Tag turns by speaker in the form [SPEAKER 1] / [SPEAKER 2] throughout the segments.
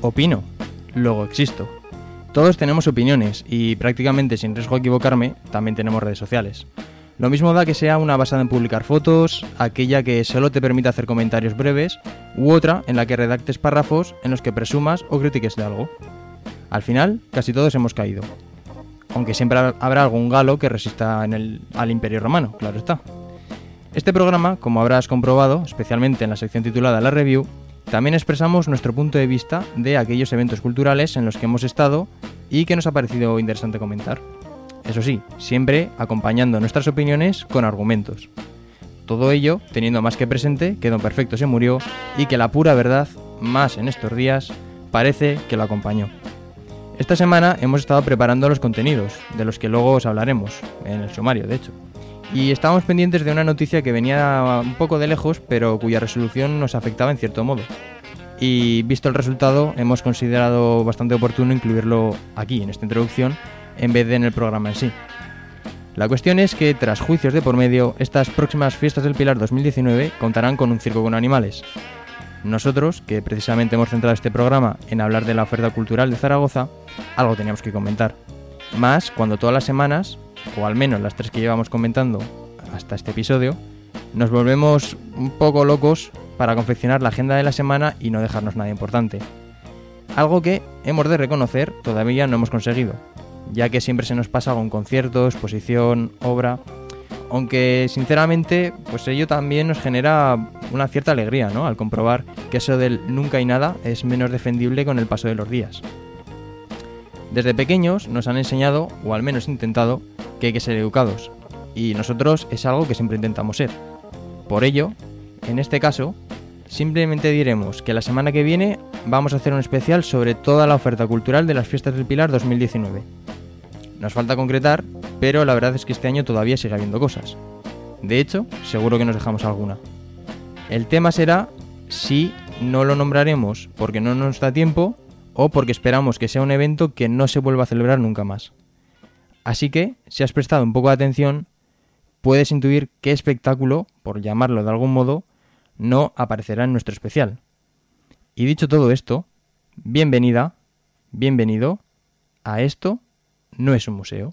[SPEAKER 1] opino, luego existo. Todos tenemos opiniones y prácticamente sin riesgo a equivocarme, también tenemos redes sociales. Lo mismo da que sea una basada en publicar fotos, aquella que solo te permite hacer comentarios breves, u otra en la que redactes párrafos en los que presumas o critiques de algo. Al final, casi todos hemos caído. Aunque siempre habrá algún galo que resista al Imperio Romano, claro está. Este programa, como habrás comprobado, especialmente en la sección titulada La Review, también expresamos nuestro punto de vista de aquellos eventos culturales en los que hemos estado y que nos ha parecido interesante comentar. Eso sí, siempre acompañando nuestras opiniones con argumentos. Todo ello teniendo más que presente que Don Perfecto se murió y que la pura verdad, más en estos días, parece que lo acompañó. Esta semana hemos estado preparando los contenidos, de los que luego os hablaremos, en el sumario de hecho. Y estábamos pendientes de una noticia que venía un poco de lejos, pero cuya resolución nos afectaba en cierto modo. Y visto el resultado, hemos considerado bastante oportuno incluirlo aquí, en esta introducción, en vez de en el programa en sí. La cuestión es que, tras juicios de por medio, estas próximas Fiestas del Pilar 2019 contarán con un circo con animales. Nosotros, que precisamente hemos centrado este programa en hablar de la oferta cultural de Zaragoza, algo teníamos que comentar. Más cuando todas las semanas, o al menos las 3 que llevamos comentando hasta este episodio, nos volvemos un poco locos para confeccionar la agenda de la semana y no dejarnos nada importante. Algo que, hemos de reconocer, todavía no hemos conseguido, ya que siempre se nos pasa algún concierto, exposición, obra, aunque sinceramente pues ello también nos genera una cierta alegría, ¿no?, al comprobar que eso del nunca y nada es menos defendible con el paso de los días. Desde pequeños nos han enseñado, o al menos intentado, que hay que ser educados, y nosotros es algo que siempre intentamos ser. Por ello, en este caso, simplemente diremos que la semana que viene vamos a hacer un especial sobre toda la oferta cultural de las Fiestas del Pilar 2019. Nos falta concretar, pero la verdad es que este año todavía sigue habiendo cosas. De hecho, seguro que nos dejamos alguna. El tema será si no lo nombraremos porque no nos da tiempo o porque esperamos que sea un evento que no se vuelva a celebrar nunca más. Así que, si has prestado un poco de atención, puedes intuir qué espectáculo, por llamarlo de algún modo, no aparecerá en nuestro especial. Y dicho todo esto, bienvenida, bienvenido a Esto no es un museo.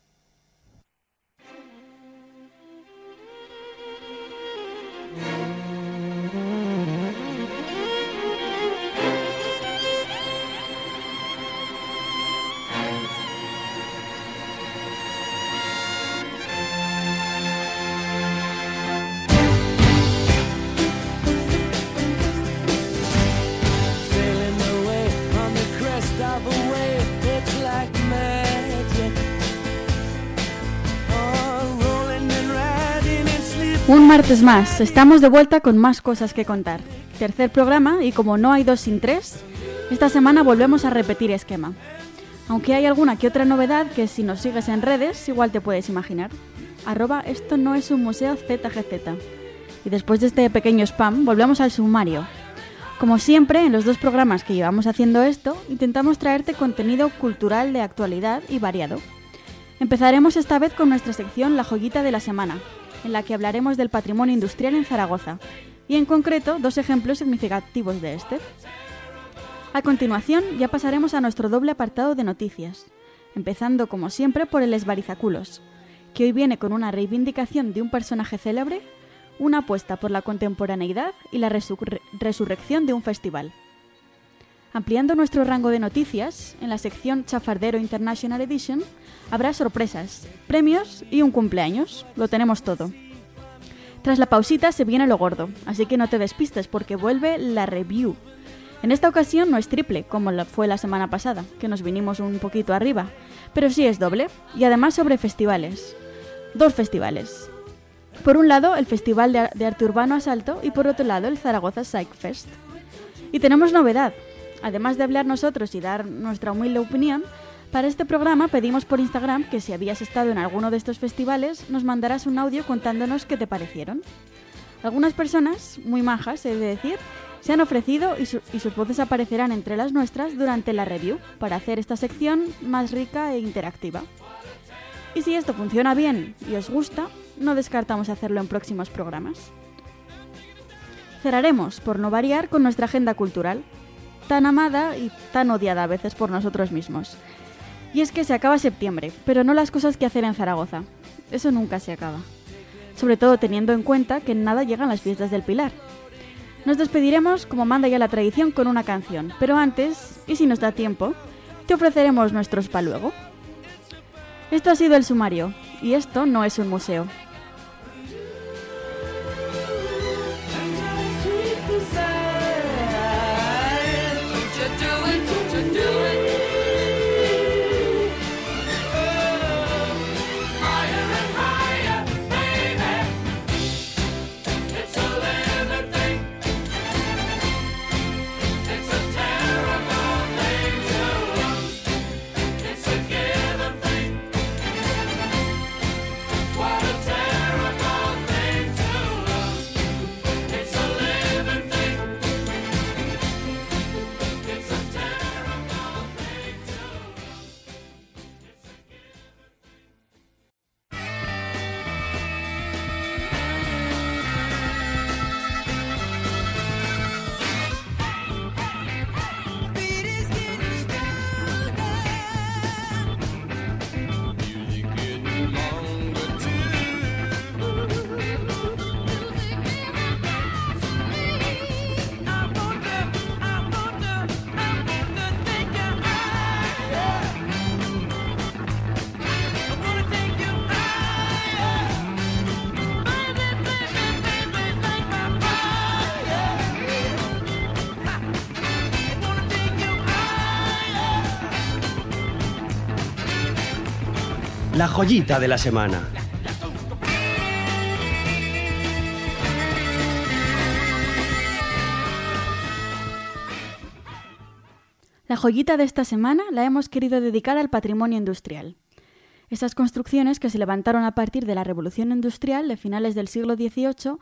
[SPEAKER 2] Un martes más, estamos de vuelta con más cosas que contar. Tercer programa y como no hay 2 sin 3, esta semana volvemos a repetir esquema. Aunque hay alguna que otra novedad que si nos sigues en redes igual te puedes imaginar. @esto no es un museo ZGZ. Y después de este pequeño spam, volvemos al sumario. Como siempre, en los 2 programas que llevamos haciendo esto, intentamos traerte contenido cultural de actualidad y variado. Empezaremos esta vez con nuestra sección La Joyita de la Semana, en la que hablaremos del patrimonio industrial en Zaragoza, y en concreto 2 ejemplos significativos de este. A continuación ya pasaremos a nuestro doble apartado de noticias, empezando como siempre por el Esbarizaculos, que hoy viene con una reivindicación de un personaje célebre, una apuesta por la contemporaneidad y la resurrección de un festival. Ampliando nuestro rango de noticias, en la sección Chafardero International Edition habrá sorpresas, premios y un cumpleaños. Lo tenemos todo. Tras la pausita se viene lo gordo, así que no te despistes porque vuelve la review. En esta ocasión no es triple, como fue la semana pasada, que nos vinimos un poquito arriba, pero sí es doble, y además sobre festivales. 2 festivales. Por un lado, el Festival de Arte Urbano Asalto y por otro lado, el Zaragoza Psych Fest. Y tenemos novedad. Además de hablar nosotros y dar nuestra humilde opinión, para este programa pedimos por Instagram que si habías estado en alguno de estos festivales nos mandaras un audio contándonos qué te parecieron. Algunas personas, muy majas he de decir, se han ofrecido y sus voces aparecerán entre las nuestras durante la review para hacer esta sección más rica e interactiva. Y si esto funciona bien y os gusta, no descartamos hacerlo en próximos programas. Cerraremos, por no variar, con nuestra agenda cultural. tan amada y tan odiada a veces por nosotros mismos. Y es que se acaba septiembre, pero no las cosas que hacer en Zaragoza. Eso nunca se acaba. Sobre todo teniendo en cuenta que en nada llegan las fiestas del Pilar. Nos despediremos, como manda ya la tradición, con una canción. Pero antes, y si nos da tiempo, te ofreceremos nuestro spa luego. Esto ha sido el sumario, y esto no es un museo.
[SPEAKER 3] La joyita de la semana.
[SPEAKER 2] La joyita de esta semana la hemos querido dedicar al patrimonio industrial. Esas construcciones que se levantaron a partir de la Revolución Industrial de finales del siglo XIX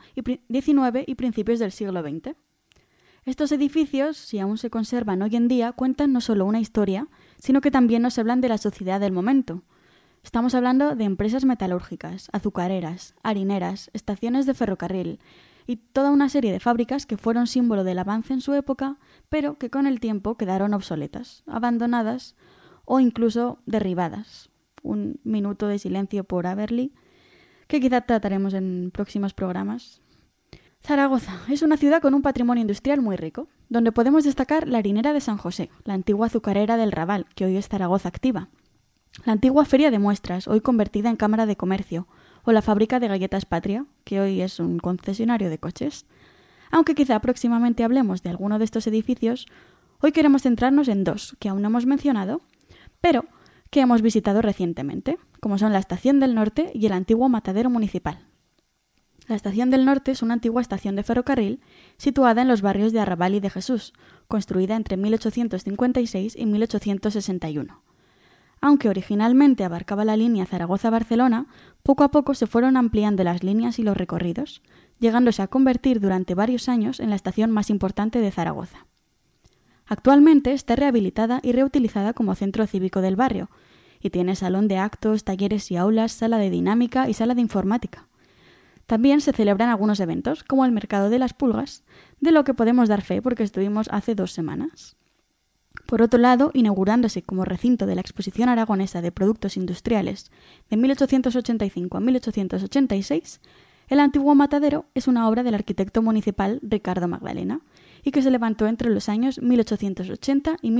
[SPEAKER 2] y principios del siglo XX. Estos edificios, si aún se conservan hoy en día, cuentan no solo una historia, sino que también nos hablan de la sociedad del momento. Estamos hablando de empresas metalúrgicas, azucareras, harineras, estaciones de ferrocarril y toda una serie de fábricas que fueron símbolo del avance en su época, pero que con el tiempo quedaron obsoletas, abandonadas o incluso derribadas. Un minuto de silencio por Aberli, que quizá trataremos en próximos programas. Zaragoza es una ciudad con un patrimonio industrial muy rico, donde podemos destacar la harinera de San José, la antigua azucarera del Raval, que hoy es Zaragoza Activa, la antigua feria de muestras, hoy convertida en cámara de comercio, o la fábrica de galletas Patria, que hoy es un concesionario de coches. Aunque quizá próximamente hablemos de alguno de estos edificios, hoy queremos centrarnos en dos que aún no hemos mencionado, pero que hemos visitado recientemente, como son la Estación del Norte y el antiguo Matadero Municipal. La Estación del Norte es una antigua estación de ferrocarril situada en los barrios de Arrabal y de Jesús, construida entre 1856 y 1861. Aunque originalmente abarcaba la línea Zaragoza-Barcelona, poco a poco se fueron ampliando las líneas y los recorridos, llegándose a convertir durante varios años en la estación más importante de Zaragoza. Actualmente está rehabilitada y reutilizada como centro cívico del barrio, y tiene salón de actos, talleres y aulas, sala de dinámica y sala de informática. También se celebran algunos eventos, como el Mercado de las Pulgas, de lo que podemos dar fe porque estuvimos hace 2 semanas. Por otro lado, inaugurándose como recinto de la Exposición Aragonesa de Productos Industriales de 1885 a 1886, el antiguo matadero es una obra del arquitecto municipal Ricardo Magdalena y que se levantó entre los años 1880 y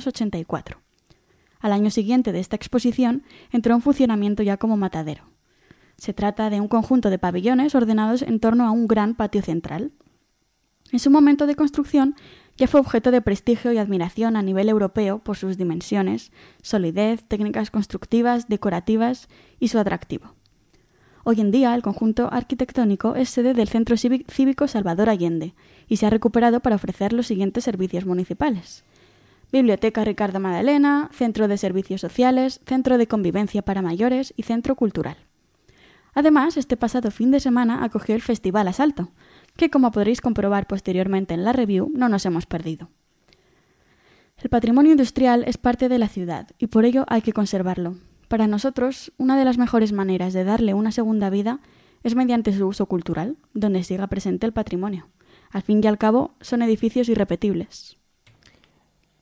[SPEAKER 2] 1884. Al año siguiente de esta exposición entró en funcionamiento ya como matadero. Se trata de un conjunto de pabellones ordenados en torno a un gran patio central. En su momento de construcción ya fue objeto de prestigio y admiración a nivel europeo por sus dimensiones, solidez, técnicas constructivas, decorativas y su atractivo. Hoy en día el conjunto arquitectónico es sede del Centro Cívico Salvador Allende y se ha recuperado para ofrecer los siguientes servicios municipales: Biblioteca Ricardo Magdalena, Centro de Servicios Sociales, Centro de Convivencia para Mayores y Centro Cultural. Además, este pasado fin de semana acogió el Festival Asalto, que como podréis comprobar posteriormente en la review, no nos hemos perdido. El patrimonio industrial es parte de la ciudad y por ello hay que conservarlo. Para nosotros, una de las mejores maneras de darle una segunda vida es mediante su uso cultural, donde siga presente el patrimonio. Al fin y al cabo, son edificios irrepetibles.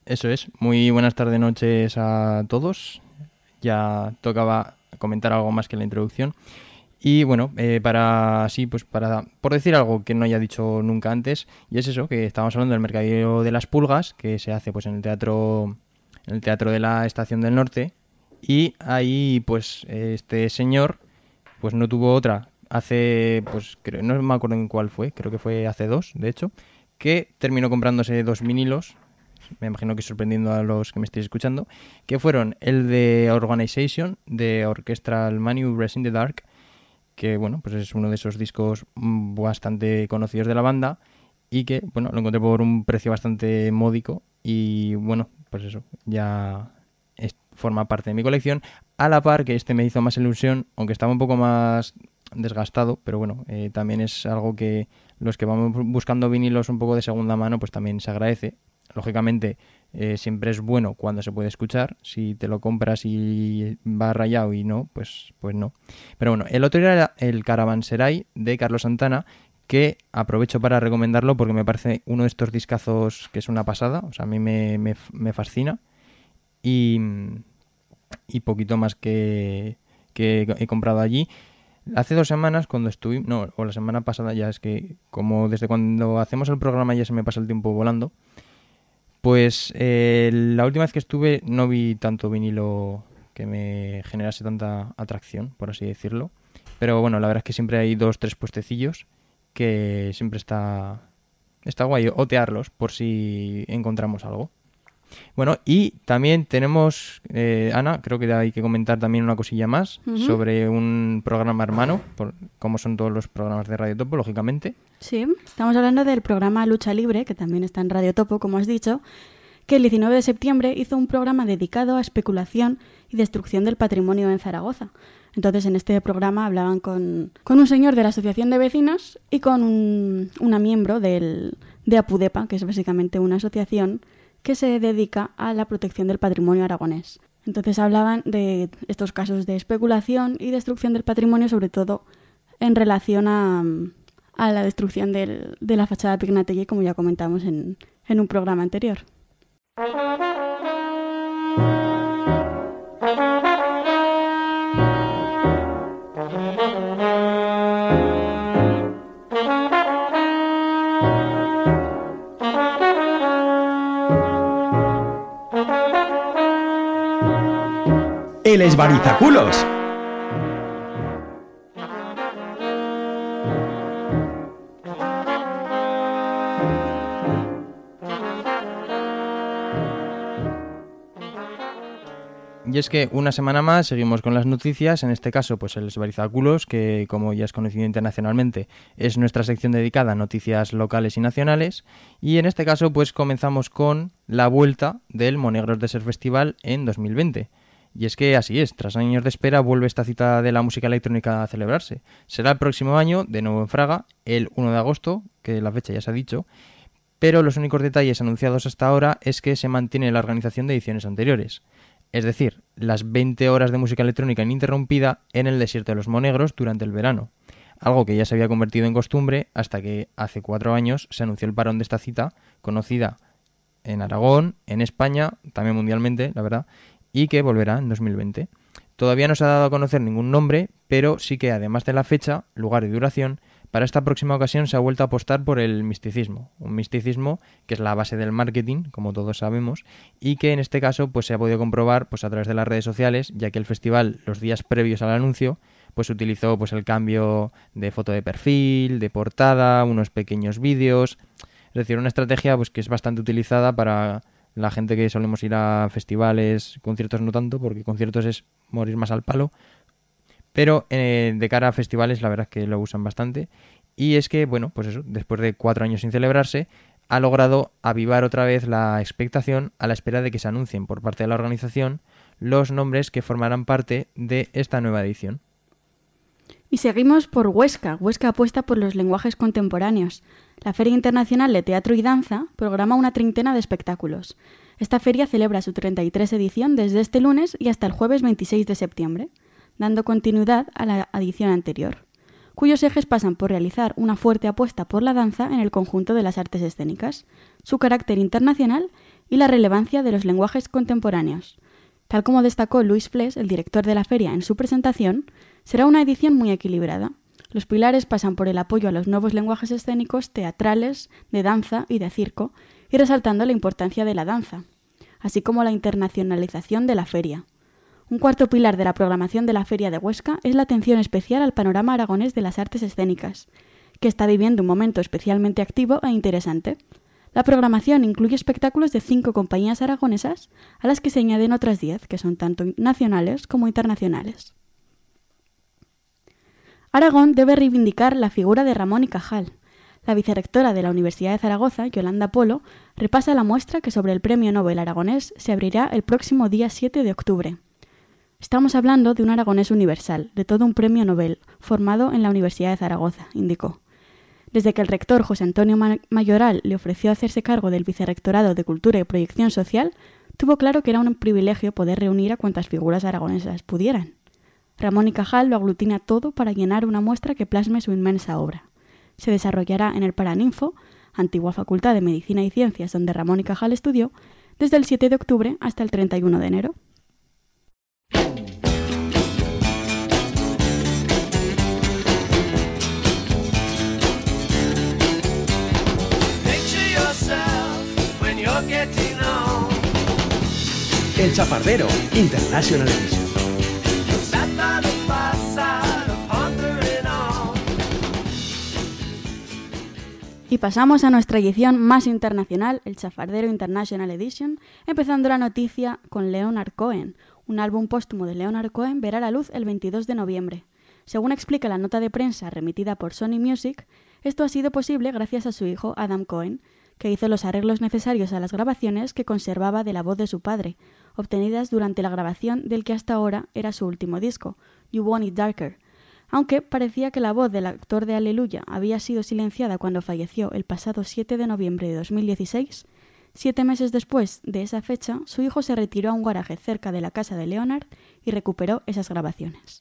[SPEAKER 1] Eso es. Muy buenas tardes, noches a todos. Ya tocaba comentar algo más que la introducción. Y bueno, por decir algo que no haya dicho nunca antes, y es eso, que estábamos hablando del mercadillo de las pulgas, que se hace pues en el teatro de la Estación del Norte, y ahí pues este señor pues no tuvo otra hace, pues creo, no me acuerdo en cuál fue, creo que fue hace 2, de hecho, que terminó comprándose 2 vinilos, me imagino que sorprendiendo a los que me estéis escuchando, que fueron el de Organization, de Orchestral Maneuvers in the Dark, que bueno, pues es uno de esos discos bastante conocidos de la banda y que, bueno, lo encontré por un precio bastante módico y bueno, pues eso, ya forma parte de mi colección, a la par que este me hizo más ilusión, aunque estaba un poco más desgastado, pero bueno, también es algo que los que vamos buscando vinilos un poco de segunda mano, pues también se agradece. Lógicamente, siempre es bueno cuando se puede escuchar. Si te lo compras y va rayado y no, pues no. Pero bueno, el otro era el Caravanserai de Carlos Santana, que aprovecho para recomendarlo porque me parece uno de estos discazos que es una pasada. O sea, a mí me fascina. Y poquito más que he comprado allí. Hace 2 semanas cuando estuve, no, o la semana pasada ya, es que como desde cuando hacemos el programa ya se me pasa el tiempo volando. Pues la última vez que estuve no vi tanto vinilo que me generase tanta atracción, por así decirlo. Pero bueno, la verdad es que siempre hay 2-3 puestecillos que siempre está guay otearlos por si encontramos algo. Bueno, y también tenemos, Ana, creo que hay que comentar también una cosilla más sobre un programa hermano, como son todos los programas de Radio Topo, lógicamente.
[SPEAKER 2] Sí, estamos hablando del programa Lucha Libre, que también está en Radio Topo, como has dicho, que el 19 de septiembre hizo un programa dedicado a especulación y destrucción del patrimonio en Zaragoza. Entonces, en este programa hablaban con un señor de la Asociación de Vecinos y con una miembro de APUDEPA, que es básicamente una asociación que se dedica a la protección del patrimonio aragonés. Entonces hablaban de estos casos de especulación y destrucción del patrimonio, sobre todo en relación a la destrucción de la fachada Pignatelli, como ya comentamos en un programa anterior.
[SPEAKER 3] ¡El Esbarizaculos!
[SPEAKER 1] Y es que una semana más seguimos con las noticias, en este caso pues el Esbarizaculos, que como ya es conocido internacionalmente es nuestra sección dedicada a noticias locales y nacionales, y en este caso pues comenzamos con la vuelta del Monegros Desert Festival en 2020. Y es que así es, tras años de espera vuelve esta cita de la música electrónica a celebrarse. Será el próximo año, de nuevo en Fraga, el 1 de agosto, que la fecha ya se ha dicho, pero los únicos detalles anunciados hasta ahora es que se mantiene la organización de ediciones anteriores. Es decir, las 20 horas de música electrónica ininterrumpida en el desierto de los Monegros durante el verano. Algo que ya se había convertido en costumbre hasta que hace 4 años se anunció el parón de esta cita, conocida en Aragón, en España, también mundialmente, la verdad, y que volverá en 2020. Todavía no se ha dado a conocer ningún nombre, pero sí que además de la fecha, lugar y duración, para esta próxima ocasión se ha vuelto a apostar por el misticismo. Un misticismo que es la base del marketing, como todos sabemos, y que en este caso pues se ha podido comprobar pues a través de las redes sociales, ya que el festival, los días previos al anuncio, pues utilizó pues el cambio de foto de perfil, de portada, unos pequeños vídeos. Es decir, una estrategia pues que es bastante utilizada para la gente que solemos ir a festivales, conciertos no tanto, porque conciertos es morir más al palo. Pero de cara a festivales la verdad es que lo usan bastante. Y es que, bueno, pues eso, después de 4 años sin celebrarse, ha logrado avivar otra vez la expectación a la espera de que se anuncien por parte de la organización los nombres que formarán parte de esta nueva edición.
[SPEAKER 2] Y seguimos por Huesca. Huesca apuesta por los lenguajes contemporáneos. La Feria Internacional de Teatro y Danza programa una 30 de espectáculos. Esta feria celebra su 33 edición desde este lunes y hasta el jueves 26 de septiembre, dando continuidad a la edición anterior, cuyos ejes pasan por realizar una fuerte apuesta por la danza en el conjunto de las artes escénicas, su carácter internacional y la relevancia de los lenguajes contemporáneos. Tal como destacó Luis Fles, el director de la feria, en su presentación, será una edición muy equilibrada. Los pilares pasan por el apoyo a los nuevos lenguajes escénicos teatrales, de danza y de circo, y resaltando la importancia de la danza, así como la internacionalización de la feria. Un cuarto pilar de la programación de la Feria de Huesca es la atención especial al panorama aragonés de las artes escénicas, que está viviendo un momento especialmente activo e interesante. La programación incluye espectáculos de 5 compañías aragonesas, a las que se añaden otras 10, que son tanto nacionales como internacionales. Aragón debe reivindicar la figura de Ramón y Cajal. La vicerrectora de la Universidad de Zaragoza, Yolanda Polo, repasa la muestra que sobre el Premio Nobel aragonés se abrirá el próximo día 7 de octubre. Estamos hablando de un aragonés universal, de todo un premio Nobel, formado en la Universidad de Zaragoza, indicó. Desde que el rector José Antonio Mayoral le ofreció hacerse cargo del Vicerrectorado de Cultura y Proyección Social, tuvo claro que era un privilegio poder reunir a cuantas figuras aragonesas pudieran. Ramón y Cajal lo aglutina todo para llenar una muestra que plasme su inmensa obra. Se desarrollará en el Paraninfo, antigua Facultad de Medicina y Ciencias donde Ramón y Cajal estudió, desde el 7 de octubre hasta el 31 de enero.
[SPEAKER 3] El Chafardero International Edition.
[SPEAKER 2] Y pasamos a nuestra edición más internacional, el Chafardero International Edition, empezando la noticia con Leonard Cohen. Un álbum póstumo de Leonard Cohen verá la luz el 22 de noviembre. Según explica la nota de prensa remitida por Sony Music, esto ha sido posible gracias a su hijo Adam Cohen, que hizo los arreglos necesarios a las grabaciones que conservaba de la voz de su padre, obtenidas durante la grabación del que hasta ahora era su último disco, You Want It Darker. Aunque parecía que la voz del actor de Aleluya había sido silenciada cuando falleció el pasado 7 de noviembre de 2016, 7 meses después de esa fecha, su hijo se retiró a un garaje cerca de la casa de Leonard y recuperó esas grabaciones.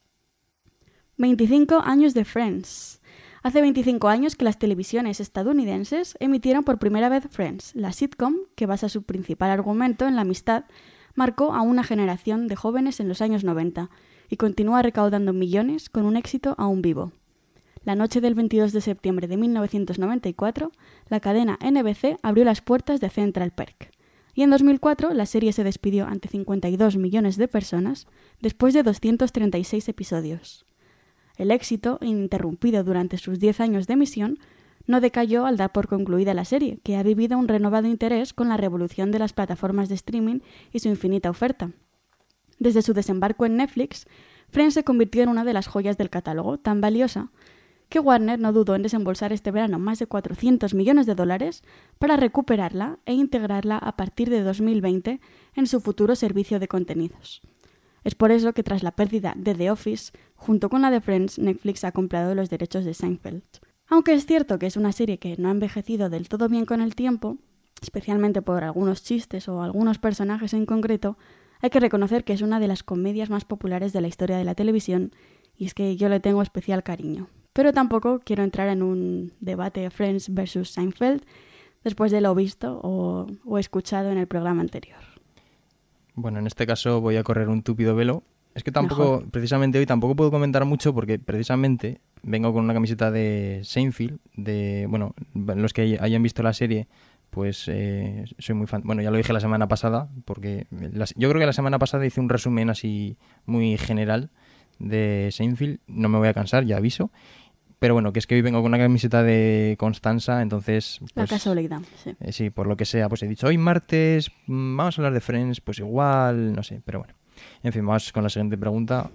[SPEAKER 2] 25 años de Friends. Hace 25 años que las televisiones estadounidenses emitieron por primera vez Friends. La sitcom, que basa su principal argumento en la amistad, marcó a una generación de jóvenes en los años 90 y continúa recaudando millones con un éxito aún vivo. La noche del 22 de septiembre de 1994, la cadena NBC abrió las puertas de Central Perk. Y en 2004 la serie se despidió ante 52 millones de personas después de 236 episodios. El éxito, ininterrumpido durante sus 10 años de emisión, no decayó al dar por concluida la serie, que ha vivido un renovado interés con la revolución de las plataformas de streaming y su infinita oferta. Desde su desembarco en Netflix, Friends se convirtió en una de las joyas del catálogo, tan valiosa que Warner no dudó en desembolsar este verano más de $400 millones para recuperarla e integrarla a partir de 2020 en su futuro servicio de contenidos. Es por eso que tras la pérdida de The Office, junto con la de Friends, Netflix ha comprado los derechos de Seinfeld. Aunque es cierto que es una serie que no ha envejecido del todo bien con el tiempo, especialmente por algunos chistes o algunos personajes en concreto, hay que reconocer que es una de las comedias más populares de la historia de la televisión y es que yo le tengo especial cariño. Pero tampoco quiero entrar en un debate Friends versus Seinfeld después de lo visto o escuchado en el programa anterior.
[SPEAKER 1] Bueno, en este caso voy a correr un túpido velo. Es que tampoco,
[SPEAKER 2] Mejor.
[SPEAKER 1] precisamente hoy tampoco puedo comentar mucho porque precisamente vengo con una camiseta de Seinfeld, bueno, los que hayan visto la serie, pues soy muy fan. Bueno, ya lo dije la semana pasada, porque yo creo que la semana pasada hice un resumen así muy general de Seinfeld. No me voy a cansar, ya aviso. Pero bueno, que es que hoy vengo con una camiseta de Constanza, entonces... Pues,
[SPEAKER 2] la casualidad, sí.
[SPEAKER 1] Sí, por lo que sea, pues he dicho, hoy martes vamos a hablar de Friends, pues igual, no sé, pero bueno. En fin, vamos con la siguiente pregunta.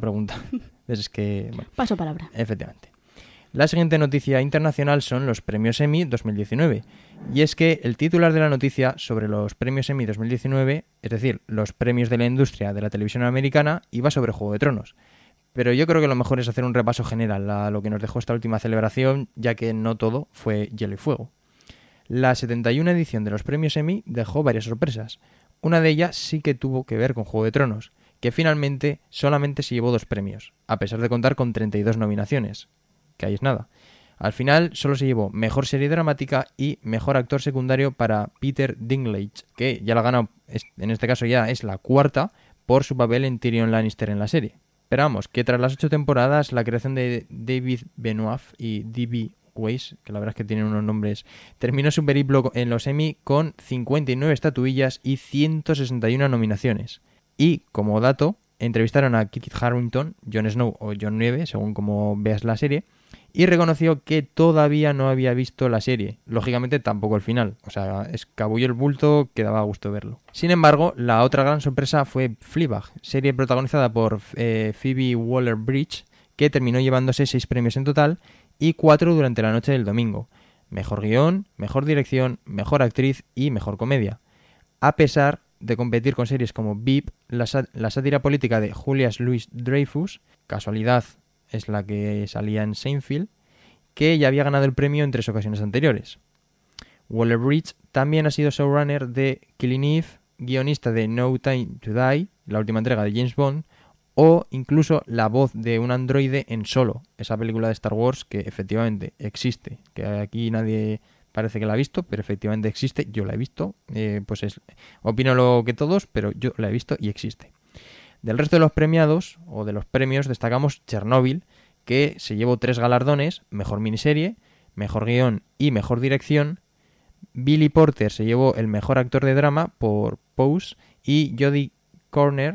[SPEAKER 1] Es que... Bueno,
[SPEAKER 2] paso palabra.
[SPEAKER 1] Efectivamente. La siguiente noticia internacional son los premios Emmy 2019. Y es que el titular de la noticia sobre los premios Emmy 2019, es decir, los premios de la industria de la televisión americana, iba sobre Juego de Tronos. Pero yo creo que lo mejor es hacer un repaso general a lo que nos dejó esta última celebración, ya que no todo fue hielo y fuego. La 71 edición de los premios Emmy dejó varias sorpresas. Una de ellas sí que tuvo que ver con Juego de Tronos, que finalmente solamente se llevó 2 premios, a pesar de contar con 32 nominaciones, que ahí es nada. Al final solo se llevó mejor serie dramática y mejor actor secundario para Peter Dinklage, que ya la ha ganado, en este caso ya es la cuarta, por su papel en Tyrion Lannister en la serie. Pero vamos, que tras las 8 temporadas, la creación de David Benioff y D.B. Weiss, que la verdad es que tienen unos nombres, terminó su periplo en los Emmy con 59 estatuillas y 161 nominaciones. Y, como dato, entrevistaron a Kit Harington, Jon Snow o Jon Nieve, según como veas la serie, y reconoció que todavía no había visto la serie. Lógicamente tampoco el final, o sea, escabulló el bulto que daba gusto verlo. Sin embargo, la otra gran sorpresa fue Fleabag, serie protagonizada por Phoebe Waller-Bridge, que terminó llevándose 6 premios en total y 4 durante la noche del domingo. Mejor guión, mejor dirección, mejor actriz y mejor comedia. A pesar de competir con series como VIP, la sátira política de Julius Louis-Dreyfus, casualidad es la que salía en Seinfeld, que ya había ganado el premio en 3 ocasiones anteriores. Waller-Bridge también ha sido showrunner de Killing Eve, guionista de No Time to Die, la última entrega de James Bond, o incluso la voz de un androide en Solo, esa película de Star Wars que efectivamente existe, que aquí nadie parece que la ha visto, pero efectivamente existe, yo la he visto, opino lo que todos, pero yo la he visto y existe. Del resto de los premiados, o de los premios, destacamos Chernobyl, que se llevó 3 galardones, mejor miniserie, mejor guión y mejor dirección. Billy Porter se llevó el mejor actor de drama por Pose y Jodie Comer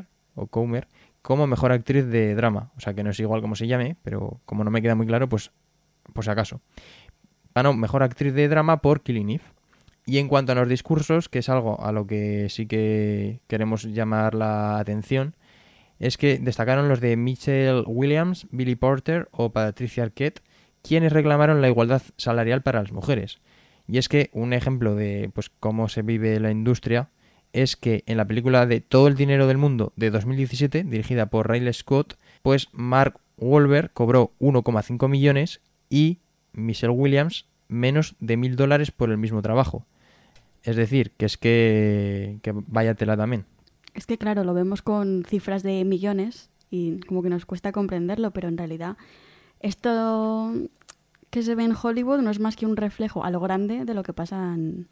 [SPEAKER 1] como mejor actriz de drama. O sea que no es igual como se llame, pero como no me queda muy claro, pues por si acaso. Ganó mejor actriz de drama por Killing Eve. Y en cuanto a los discursos, que es algo a lo que sí que queremos llamar la atención, es que destacaron los de Michelle Williams, Billy Porter o Patricia Arquette, quienes reclamaron la igualdad salarial para las mujeres. Y es que un ejemplo de pues cómo se vive la industria es que en la película de Todo el dinero del mundo de 2017, dirigida por Ridley Scott, pues Mark Wahlberg cobró 1,5 millones y Michelle Williams menos de $1.000 por el mismo trabajo. Es decir, que vaya tela también.
[SPEAKER 2] Es que claro, lo vemos con cifras de millones y como que nos cuesta comprenderlo, pero en realidad esto que se ve en Hollywood no es más que un reflejo a lo grande de lo que pasa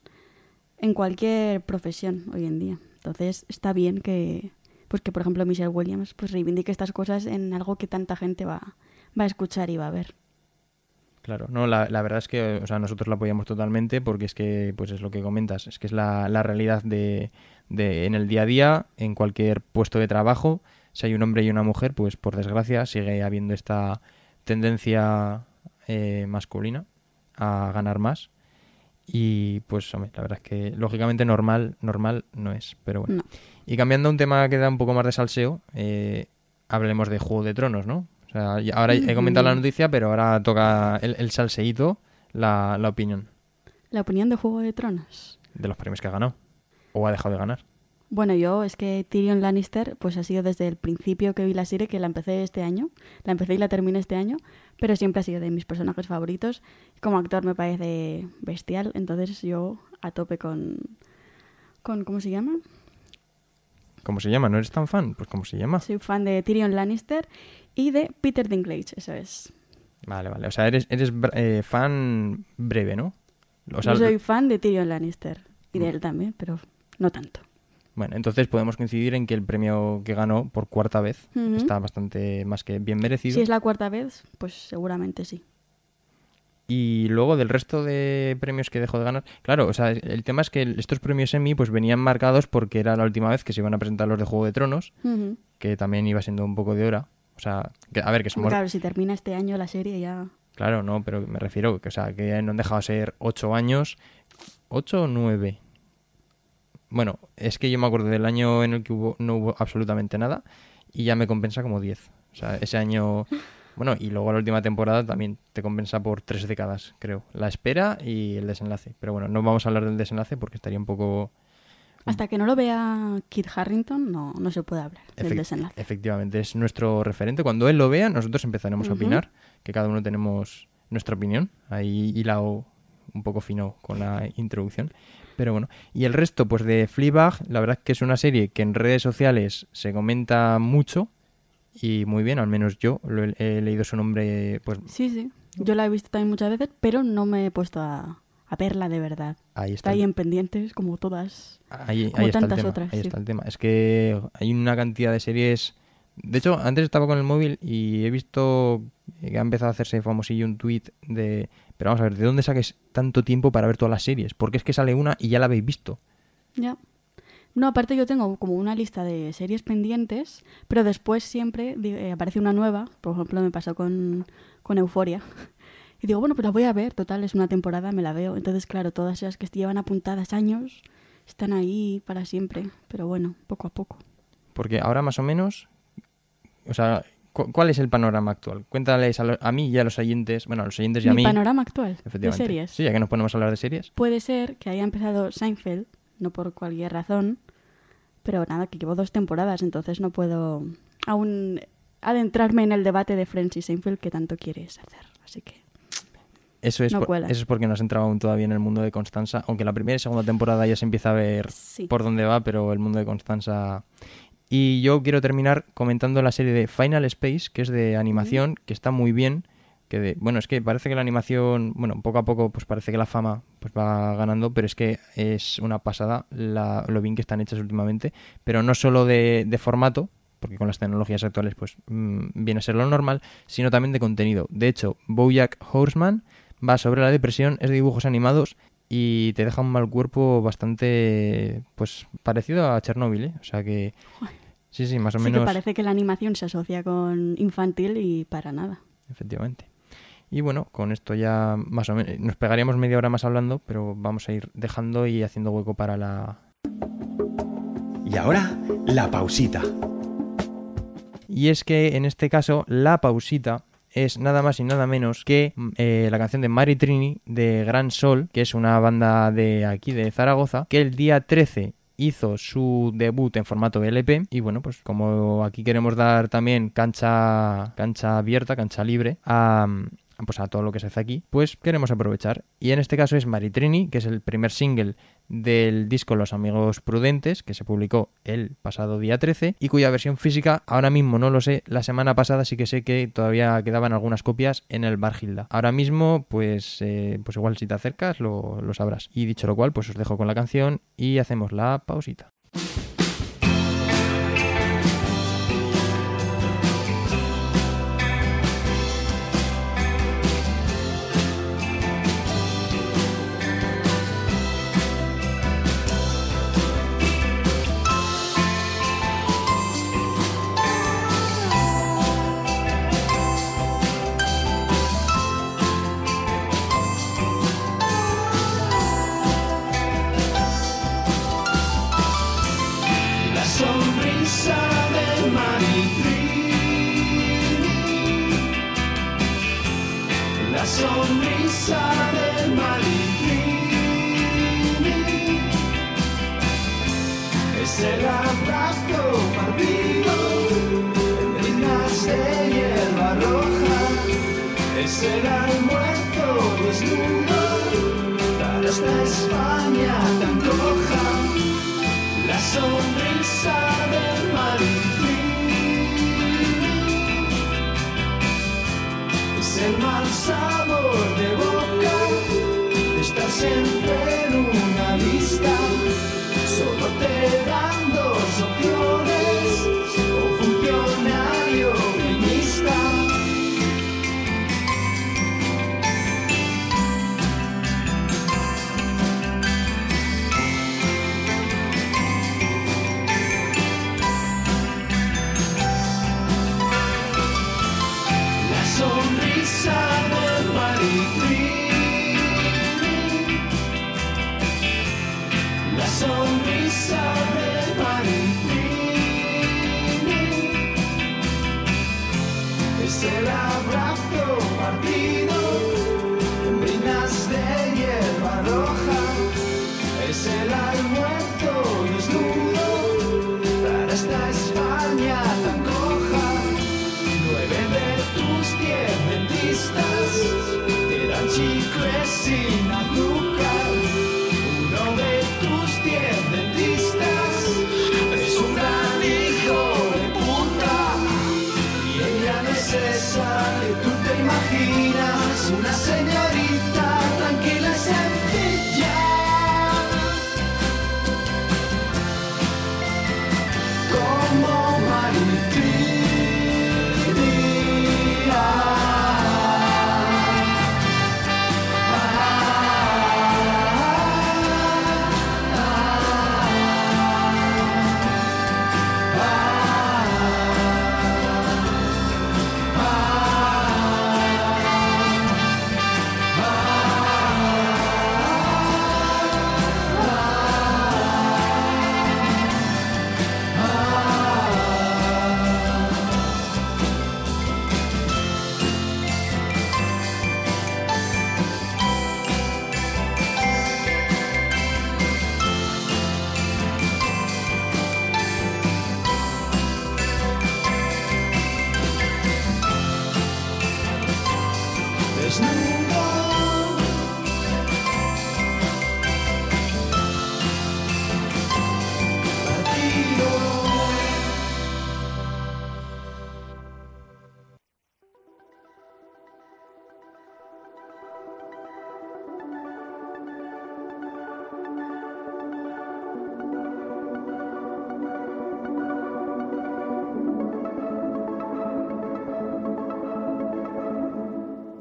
[SPEAKER 2] en cualquier profesión hoy en día. Entonces está bien que por ejemplo Michelle Williams pues reivindique estas cosas en algo que tanta gente va a escuchar y va a ver.
[SPEAKER 1] Claro, no, la verdad es que nosotros la apoyamos totalmente porque es que pues es lo que comentas, es que es la realidad de en el día a día, en cualquier puesto de trabajo, si hay un hombre y una mujer, pues por desgracia sigue habiendo esta tendencia masculina a ganar más y pues hombre, la verdad es que lógicamente normal no es, pero bueno. No. Y cambiando a un tema que da un poco más de salseo, hablemos de Juego de Tronos, ¿no? O sea, ahora he comentado la noticia, pero ahora toca el salseíto, la opinión.
[SPEAKER 2] ¿La opinión de Juego de Tronos?
[SPEAKER 1] De los premios que ha ganado. ¿O ha dejado de ganar?
[SPEAKER 2] Bueno, es que Tyrion Lannister pues ha sido desde el principio que vi la serie, que la empecé este año. La empecé y la terminé este año, pero siempre ha sido de mis personajes favoritos. Como actor me parece bestial, entonces yo a tope con ¿cómo se llama?
[SPEAKER 1] ¿Cómo se llama? ¿No eres tan fan? Pues ¿cómo se llama?
[SPEAKER 2] Soy fan de Tyrion Lannister y de Peter Dinklage, eso es.
[SPEAKER 1] Vale. O sea, eres fan breve, ¿no? O sea,
[SPEAKER 2] yo soy fan de Tyrion Lannister y de él también, pero no tanto.
[SPEAKER 1] Bueno, entonces podemos coincidir en que el premio que ganó por 4ª vez está bastante más que bien merecido.
[SPEAKER 2] Si es la 4ª vez, pues seguramente sí.
[SPEAKER 1] Y luego del resto de premios que dejó de ganar, claro, o sea, el tema es que estos premios Emmy pues venían marcados porque era la última vez que se iban a presentar los de Juego de Tronos, que también iba siendo un poco de hora. O sea, que somos...
[SPEAKER 2] Claro, si termina este año la serie ya...
[SPEAKER 1] Claro, no, pero me refiero que no han dejado de ser 8 años. ¿8 o 9? Bueno, es que yo me acuerdo del año en el que no hubo absolutamente nada y ya me compensa como 10. O sea, ese año... Bueno, y luego la última temporada también te compensa por 3 décadas, creo. La espera y el desenlace. Pero bueno, no vamos a hablar del desenlace porque estaría un poco...
[SPEAKER 2] Hasta que no lo vea Kit Harington no se puede hablar del desenlace.
[SPEAKER 1] Efectivamente, es nuestro referente. Cuando él lo vea, nosotros empezaremos a opinar, que cada uno tenemos nuestra opinión. Ahí hilado un poco fino con la introducción. Pero bueno, y el resto pues de Fleabag, la verdad es que es una serie que en redes sociales se comenta mucho y muy bien, al menos yo he leído su nombre pues
[SPEAKER 2] sí. Yo la he visto también muchas veces, pero no me he puesto a verla de verdad.
[SPEAKER 1] Ahí
[SPEAKER 2] está ahí en pendientes, como todas,
[SPEAKER 1] ahí
[SPEAKER 2] como
[SPEAKER 1] está
[SPEAKER 2] tantas
[SPEAKER 1] el tema,
[SPEAKER 2] otras.
[SPEAKER 1] ahí
[SPEAKER 2] Sí.
[SPEAKER 1] está el tema. Es que hay una cantidad de series... De hecho, antes estaba con el móvil y he visto que ha empezado a hacerse famosillo un tuit de... Pero vamos a ver, ¿de dónde saques tanto tiempo para ver todas las series? Porque es que sale una y ya la habéis visto.
[SPEAKER 2] Ya. No, aparte yo tengo como una lista de series pendientes, pero después siempre aparece una nueva. Por ejemplo, me pasó con Euphoria. Y digo, bueno, pues la voy a ver. Total, es una temporada, me la veo. Entonces, claro, todas esas que llevan apuntadas años están ahí para siempre. Pero bueno, poco a poco.
[SPEAKER 1] Porque ahora más o menos... O sea, ¿cuál es el panorama actual? Cuéntales a mí y a los oyentes... Bueno, a los oyentes y a mí...
[SPEAKER 2] Mi panorama actual de
[SPEAKER 1] efectivamente.
[SPEAKER 2] series.
[SPEAKER 1] Sí, ya que nos ponemos a hablar de series.
[SPEAKER 2] Puede ser que haya empezado Seinfeld, no por cualquier razón, pero nada, que llevo 2 temporadas, entonces no puedo aún adentrarme en el debate de Friends y Seinfeld que tanto quieres hacer. Así que
[SPEAKER 1] Eso es,
[SPEAKER 2] no cuela.
[SPEAKER 1] eso es porque no has entrado aún todavía en el mundo de Constanza, aunque la primera y segunda temporada ya se empieza a ver
[SPEAKER 2] Sí.
[SPEAKER 1] por dónde va, pero el mundo de Constanza... Y yo quiero terminar comentando la serie de Final Space, que es de animación, que está muy bien. Bueno, es que parece que la animación, bueno, poco a poco pues parece que la fama pues va ganando, pero es que es una pasada lo bien que están hechas últimamente, pero no solo de formato, porque con las tecnologías actuales pues viene a ser lo normal, sino también de contenido. De hecho, BoJack Horseman va sobre la depresión, es de dibujos animados y te deja un mal cuerpo bastante pues parecido a Chernobyl, ¿eh? O sea que sí, más o
[SPEAKER 2] Sí
[SPEAKER 1] menos.
[SPEAKER 2] que parece que la animación se asocia con infantil y para nada.
[SPEAKER 1] Efectivamente. Y bueno, con esto ya más o menos nos pegaríamos media hora más hablando, pero vamos a ir dejando y haciendo hueco para la...
[SPEAKER 3] Y ahora, la pausita.
[SPEAKER 1] Y es que en este caso, la pausita es nada más y nada menos que la canción de Mari Trini de Gran Sol, que es una banda de aquí de Zaragoza, que el día 13 hizo su debut en formato LP. Y bueno, pues como aquí queremos dar también cancha abierta, cancha libre pues a todo lo que se hace aquí, pues queremos aprovechar. Y en este caso es Mari Trini, que es el primer single del disco Los Amigos Prudentes, que se publicó el pasado día 13 y cuya versión física ahora mismo no lo sé. La semana pasada sí que sé que todavía quedaban algunas copias en el Bar Gilda. Ahora mismo pues igual si te acercas lo sabrás. Y dicho lo cual, pues os dejo con la canción y hacemos la pausita.
[SPEAKER 4] Sonrisa de Mari Trini es el abrazo partido en brinas de hierba roja, es el almuerzo desnudo para esta España tan coja, la sonrisa de Mari Trini es el mal sabor de boca de estar siempre en una lista, solo te dan 2 opciones, o funcionario ministra. La sonrisa de Mari Trini, la sonrisa de Mari Trini es el abrazo partido en brinas de hierba roja, es el almuerzo desnudo para esta España tan coja. 9 de tus 10 dentistas te dan chicles sin azúcar. 1 de tus 10 dentistas es un gran hijo de puta. Y ella no es esa que tú te imaginas.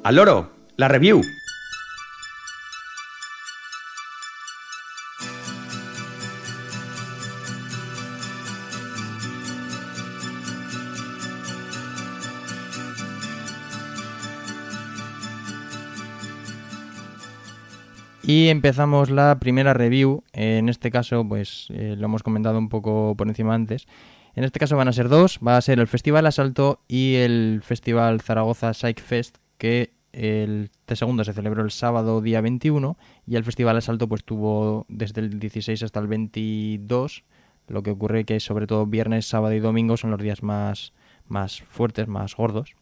[SPEAKER 3] Al loro, la review.
[SPEAKER 1] Y empezamos la primera review. En este caso, pues lo hemos comentado un poco por encima antes. En este caso van a ser dos. Va a ser el Festival Asalto y el Festival Zaragoza Psych Fest, que el segundo se celebró el sábado día 21 y el Festival Asalto pues tuvo desde el 16 hasta el 22. Lo que ocurre que sobre todo viernes, sábado y domingo son los días más fuertes, más gordos.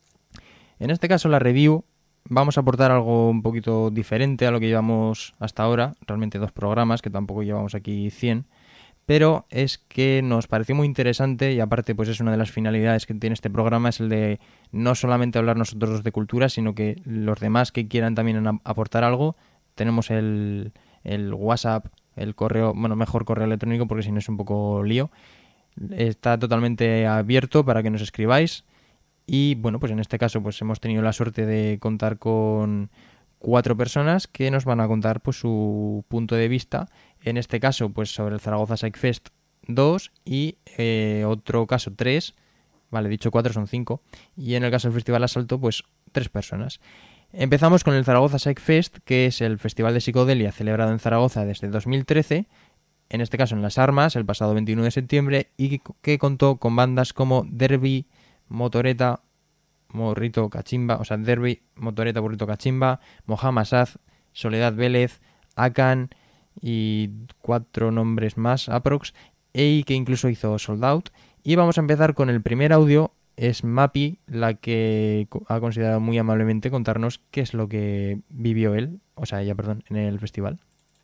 [SPEAKER 1] En este caso la review vamos a aportar algo un poquito diferente a lo que llevamos hasta ahora. Realmente 2 programas, que tampoco llevamos aquí 100. Pero es que nos pareció muy interesante y aparte pues es una de las finalidades que tiene este programa, es el de no solamente hablar nosotros de cultura, sino que los demás que quieran también aportar algo. Tenemos el WhatsApp, el correo, bueno, mejor correo electrónico porque si no es un poco lío. Está totalmente abierto para que nos escribáis. Y bueno, pues en este caso pues hemos tenido la suerte de contar con 4 personas que nos van a contar pues su punto de vista. En este caso pues sobre el Zaragoza Psych Fest 2 y otro caso 3. Vale, dicho 4 son 5. Y en el caso del Festival Asalto pues 3 personas. Empezamos con el Zaragoza Psych Fest, que es el festival de psicodelia celebrado en Zaragoza desde 2013. En este caso en Las Armas, el pasado 21 de septiembre. Y que contó con bandas como Derby, Motoreta, Morrito Cachimba, o sea, Derby, Motoreta, Burrito Cachimba, Mohamed Saz, Soledad Vélez, Akan y 4 nombres más aprox, y que incluso hizo Sold Out. Y vamos a empezar con el primer audio. Es Mapi la que ha considerado muy amablemente contarnos qué es lo que vivió él, o sea, ella, perdón, en el festival.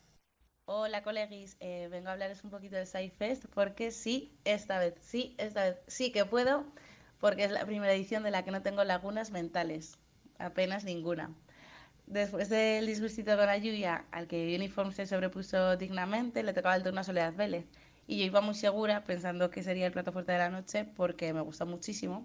[SPEAKER 5] Hola colegis, vengo a hablaros un poquito del Psych Fest porque esta vez sí que puedo, porque es la primera edición de la que no tengo lagunas mentales, apenas ninguna. Después del disgustito con la lluvia, al que Uniform se sobrepuso dignamente, le tocaba el turno a Soledad Vélez. Y yo iba muy segura, pensando que sería el plato fuerte de la noche, porque me gusta muchísimo.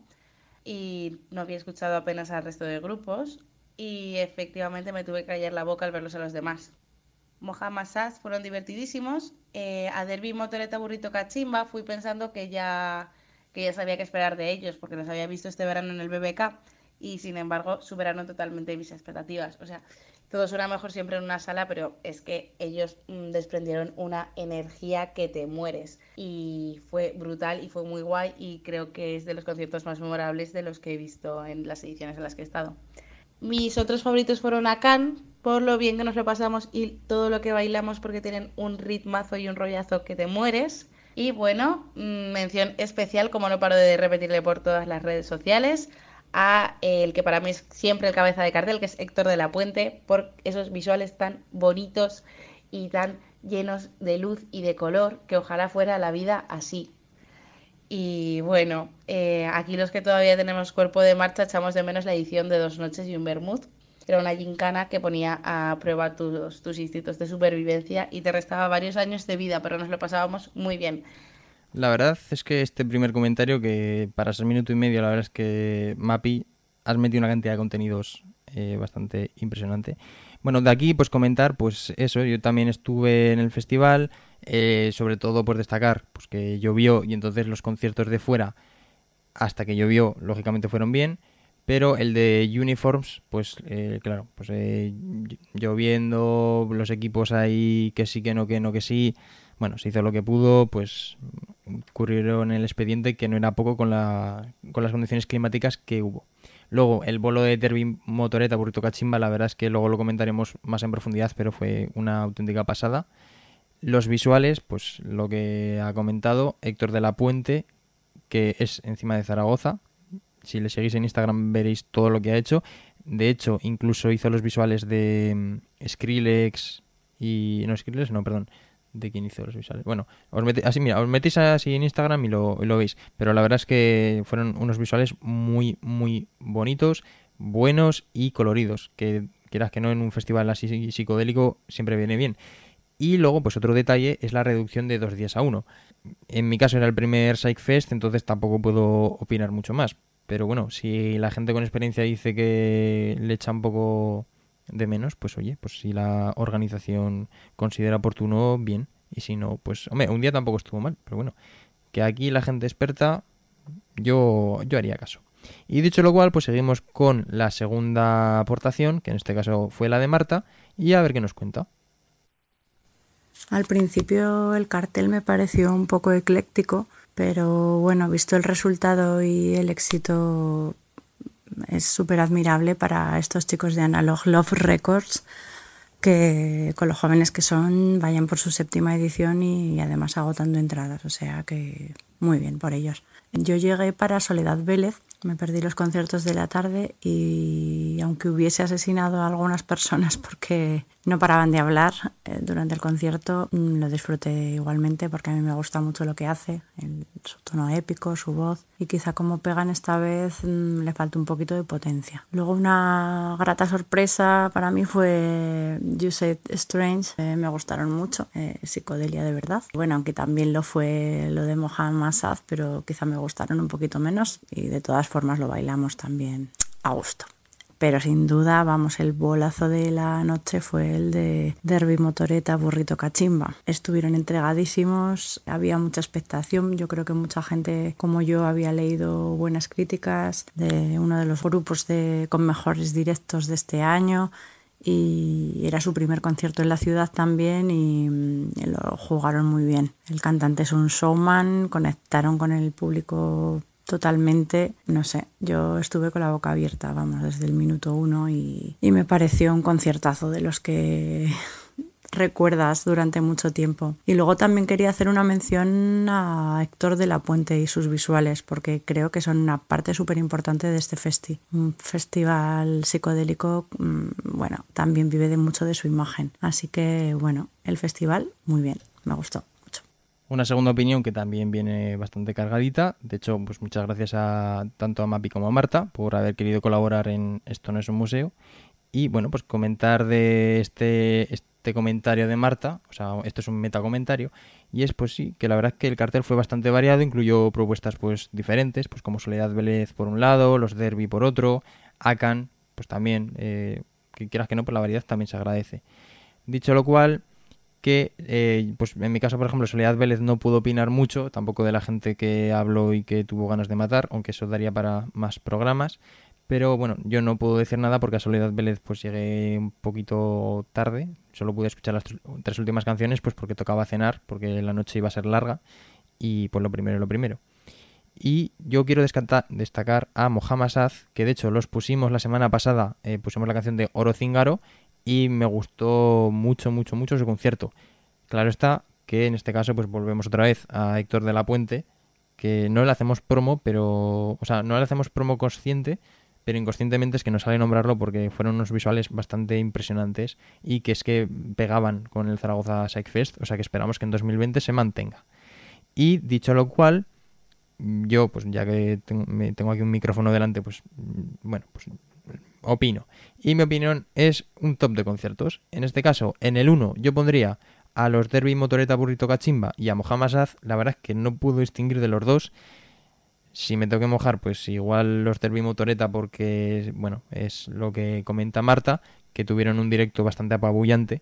[SPEAKER 5] Y no había escuchado apenas al resto de grupos. Y efectivamente me tuve que callar la boca al verlos a los demás. Mohamed Saz fueron divertidísimos. A Derby, Motoreta, Burrito Cachimba fui pensando que ya sabía qué esperar de ellos, porque los había visto este verano en el BBK. Y sin embargo superaron totalmente mis expectativas. O sea, todo suena mejor siempre en una sala, pero es que ellos desprendieron una energía que te mueres. Y fue brutal y fue muy guay y creo que es de los conciertos más memorables de los que he visto en las ediciones en las que he estado. Mis otros favoritos fueron Akan, por lo bien que nos lo pasamos y todo lo que bailamos, porque tienen un ritmazo y un rollazo que te mueres. Y bueno, mención especial, como no paro de repetirle por todas las redes sociales, a el que para mí es siempre el cabeza de cartel, que es Héctor de la Puente, por esos visuales tan bonitos y tan llenos de luz y de color, que ojalá fuera la vida así. Y bueno, aquí los que todavía tenemos cuerpo de marcha echamos de menos la edición de 2 noches y un vermut. Era una gincana que ponía a prueba tus instintos de supervivencia y te restaba varios años de vida, pero nos lo pasábamos muy bien.
[SPEAKER 1] La verdad es que este primer comentario, que para ser minuto y medio, la verdad es que Mapi, has metido una cantidad de contenidos bastante impresionante. Bueno, de aquí pues comentar, pues eso, yo también estuve en el festival, sobre todo por destacar pues que llovió y entonces los conciertos de fuera, hasta que llovió, lógicamente fueron bien, pero el de Uniforms, pues claro, pues lloviendo, los equipos ahí que sí, que no, que sí. Bueno, se hizo lo que pudo, pues ocurrieron el expediente, que no era poco con las condiciones climáticas que hubo. Luego, el bolo de Derby, Motoreta, Burrito Cachimba, la verdad es que luego lo comentaremos más en profundidad, pero fue una auténtica pasada. Los visuales, pues lo que ha comentado Héctor de la Puente, que es encima de Zaragoza. Si le seguís en Instagram veréis todo lo que ha hecho. De hecho, incluso hizo los visuales de Skrillex y... No, Skrillex no, perdón. ¿De quién hizo los visuales? Bueno, os metéis así en Instagram y lo veis. Pero la verdad es que fueron unos visuales muy, muy bonitos, buenos y coloridos. Que quieras que no, en un festival así psicodélico siempre viene bien. Y luego, pues otro detalle es la reducción de 2 días a 1. En mi caso era el primer Psych Fest, entonces tampoco puedo opinar mucho más. Pero bueno, si la gente con experiencia dice que le echa un poco de menos, pues oye, pues si la organización considera oportuno, bien. Y si no, pues hombre, un día tampoco estuvo mal, pero bueno, que aquí la gente experta, yo haría caso. Y dicho lo cual, pues seguimos con la segunda aportación, que en este caso fue la de Marta, y a ver qué nos cuenta.
[SPEAKER 6] Al principio el cartel me pareció un poco ecléctico, pero bueno, visto el resultado y el éxito, es súper admirable para estos chicos de Analog Love Records, que con los jóvenes que son vayan por su 7ª edición y además agotando entradas, o sea que muy bien por ellos. Yo llegué para Soledad Vélez, me perdí los conciertos de la tarde y aunque hubiese asesinado a algunas personas porque no paraban de hablar durante el concierto, lo disfruté igualmente porque a mí me gusta mucho lo que hace, su tono épico, su voz, y quizá como pegan esta vez le falta un poquito de potencia. Luego una grata sorpresa para mí fue You Said Strange, me gustaron mucho, psicodelia de verdad. Bueno, aunque también lo fue lo de Mohamed Asad, pero quizá me gustaron un poquito menos y de todas formas lo bailamos también a gusto. Pero sin duda, vamos, el bolazo de la noche fue el de Derby Motoreta Burrito Cachimba. Estuvieron entregadísimos, había mucha expectación. Yo creo que mucha gente como yo había leído buenas críticas de uno de los grupos con mejores directos de este año. Y era su primer concierto en la ciudad también y lo jugaron muy bien. El cantante es un showman, conectaron con el público totalmente, no sé, yo estuve con la boca abierta, vamos, desde el minuto 1 y me pareció un conciertazo de los que recuerdas durante mucho tiempo. Y luego también quería hacer una mención a Héctor de la Puente y sus visuales, porque creo que son una parte súper importante de este un festival psicodélico, bueno, también vive de mucho de su imagen. Así que, bueno, el festival, muy bien, me gustó.
[SPEAKER 1] Una segunda opinión que también viene bastante cargadita. De hecho, pues muchas gracias tanto a Mapi como a Marta por haber querido colaborar en Esto no es un museo. Y bueno, pues comentar de este comentario de Marta, o sea, esto es un metacomentario, y es pues sí, que la verdad es que el cartel fue bastante variado, incluyó propuestas pues diferentes, pues como Soledad Vélez por un lado, los Derby por otro, Akan, pues también, que quieras que no, pues la variedad también se agradece. Dicho lo cual, que pues en mi caso, por ejemplo, Soledad Vélez no pudo opinar mucho, tampoco de la gente que habló y que tuvo ganas de matar, aunque eso daría para más programas. Pero bueno, yo no puedo decir nada porque a Soledad Vélez pues llegué un poquito tarde. Solo pude escuchar las 3 últimas canciones pues porque tocaba cenar, porque la noche iba a ser larga. Y pues lo primero. Y yo quiero destacar a Mohamed Asad, que de hecho los pusimos la semana pasada, pusimos la canción de Oro Cíngaro y me gustó mucho su concierto. Claro está que en este caso pues volvemos otra vez a Héctor de la Puente, que no le hacemos promo, pero... O sea, no le hacemos promo consciente, pero inconscientemente es que nos sale nombrarlo porque fueron unos visuales bastante impresionantes y que es que pegaban con el Zaragoza Psych Fest, o sea que esperamos que en 2020 se mantenga. Y dicho lo cual, yo pues ya que tengo aquí un micrófono delante, pues bueno, pues opino. Y mi opinión es un top de conciertos. En este caso, en el 1 yo pondría a los Derby Motoreta Burrito Cachimba y a Mohamed Asad. La verdad es que no puedo distinguir de los dos. Si me tengo que mojar, pues igual los Derby Motoreta porque, bueno, es lo que comenta Marta, que tuvieron un directo bastante apabullante.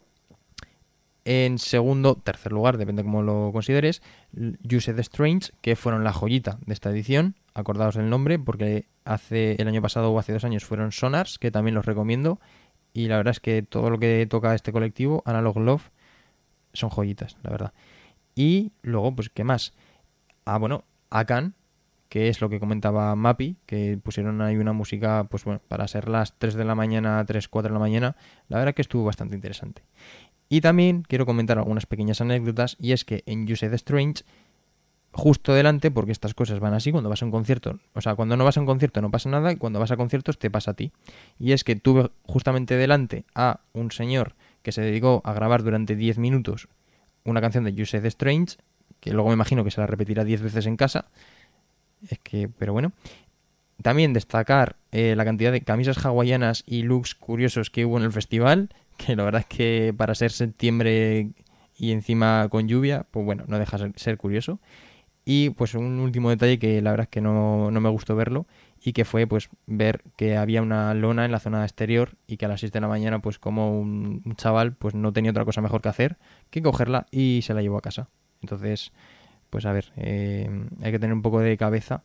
[SPEAKER 1] En tercer lugar, depende cómo lo consideres, You Said Strange, que fueron la joyita de esta edición. Acordaos del nombre, porque el año pasado o hace 2 años fueron Sonars, que también los recomiendo. Y la verdad es que todo lo que toca este colectivo, Analog Love, son joyitas, la verdad. Y luego, pues, ¿qué más? Bueno, Akan, que es lo que comentaba Mapi, que pusieron ahí una música, pues bueno, para ser las 3 de la mañana, 3, 4 de la mañana, la verdad que estuvo bastante interesante. Y también quiero comentar algunas pequeñas anécdotas, y es que en You Said Strange, justo delante, porque estas cosas van así cuando vas a un concierto, o sea, cuando no vas a un concierto no pasa nada, y cuando vas a conciertos te pasa a ti. Y es que tuve justamente delante a un señor que se dedicó a grabar durante 10 minutos una canción de You Said Strange, que luego me imagino que se la repetirá 10 veces en casa. Es que, pero bueno. También destacar la cantidad de camisas hawaianas y looks curiosos que hubo en el festival, que la verdad es que para ser septiembre y encima con lluvia, pues bueno, no deja de ser curioso. Y pues un último detalle que la verdad es que no me gustó verlo, y que fue pues ver que había una lona en la zona exterior y que a las 6 de la mañana pues como un chaval pues no tenía otra cosa mejor que hacer que cogerla y se la llevó a casa. Entonces, pues a ver, hay que tener un poco de cabeza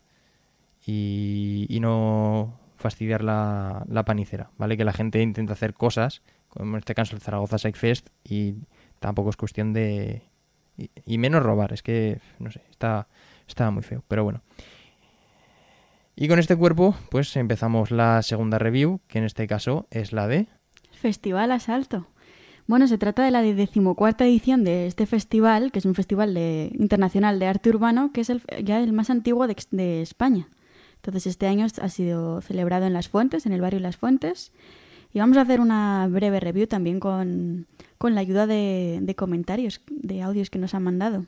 [SPEAKER 1] y no fastidiar la panicera, ¿vale? Que la gente intenta hacer cosas, como en este caso el Zaragoza Cycle Fest, y tampoco es cuestión de... Y menos robar, es que, no sé, está muy feo, pero bueno. Y con este cuerpo, pues empezamos la segunda review, que en este caso es la de...
[SPEAKER 2] Festival Asalto. Bueno, se trata de la 14ª edición de este festival, que es un festival internacional de arte urbano, que es ya el más antiguo de España. Entonces este año ha sido celebrado en Las Fuentes, en el barrio Las Fuentes. Y vamos a hacer una breve review también con la ayuda de comentarios, de audios que nos han mandado.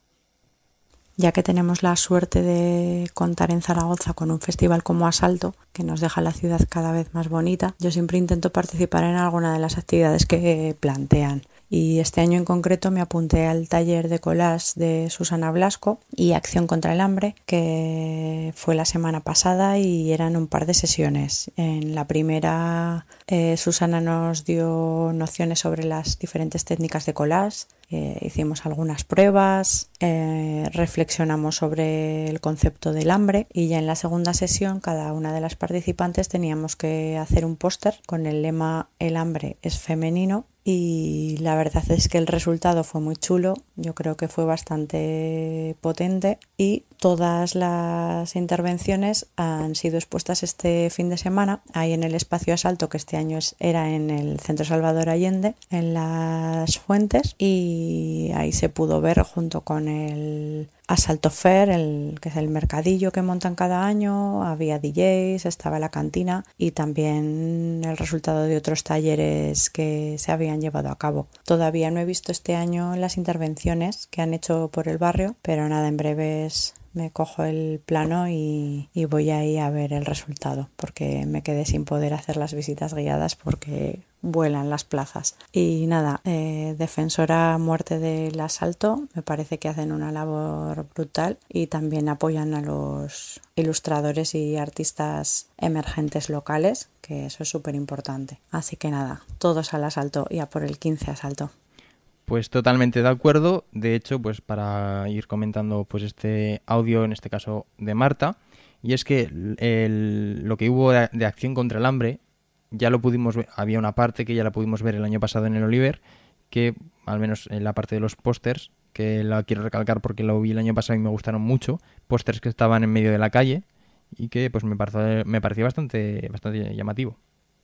[SPEAKER 6] Ya que tenemos la suerte de contar en Zaragoza con un festival como Asalto, que nos deja la ciudad cada vez más bonita, yo siempre intento participar en alguna de las actividades que plantean. Y este año en concreto me apunté al taller de collage de Susana Blasco y Acción contra el Hambre, que fue la semana pasada y eran un par de sesiones. En la primera, Susana nos dio nociones sobre las diferentes técnicas de collage. Hicimos algunas pruebas, reflexionamos sobre el concepto del hambre, y ya en la segunda sesión cada una de las participantes teníamos que hacer un póster con el lema "El hambre es femenino", y la verdad es que el resultado fue muy chulo. Yo creo que fue bastante potente y todas las intervenciones han sido expuestas este fin de semana ahí en el espacio Asalto, que este año era en el Centro Salvador Allende, en Las Fuentes, y ahí se pudo ver junto con el Asalto Fair, que es el mercadillo que montan cada año. Había DJs, estaba la cantina y también el resultado de otros talleres que se habían llevado a cabo. Todavía no he visto este año las intervenciones que han hecho por el barrio, pero nada, en breves me cojo el plano y voy ahí a ver el resultado, porque me quedé sin poder hacer las visitas guiadas porque vuelan las plazas. Y nada, defensora a muerte del asalto, me parece que hacen una labor brutal y también apoyan a los ilustradores y artistas emergentes locales, que eso es súper importante. Así que nada, todos al asalto y a por el 15 asalto.
[SPEAKER 1] Pues totalmente de acuerdo. De hecho, pues para ir comentando pues este audio, en este caso de Marta, y es que lo que hubo de Acción contra el Hambre ya lo pudimos ver. Había una parte que ya la pudimos ver el año pasado en el Oliver, que al menos en la parte de los pósters, que la quiero recalcar porque lo vi el año pasado y me gustaron mucho, pósters que estaban en medio de la calle y que pues me pareció bastante llamativo.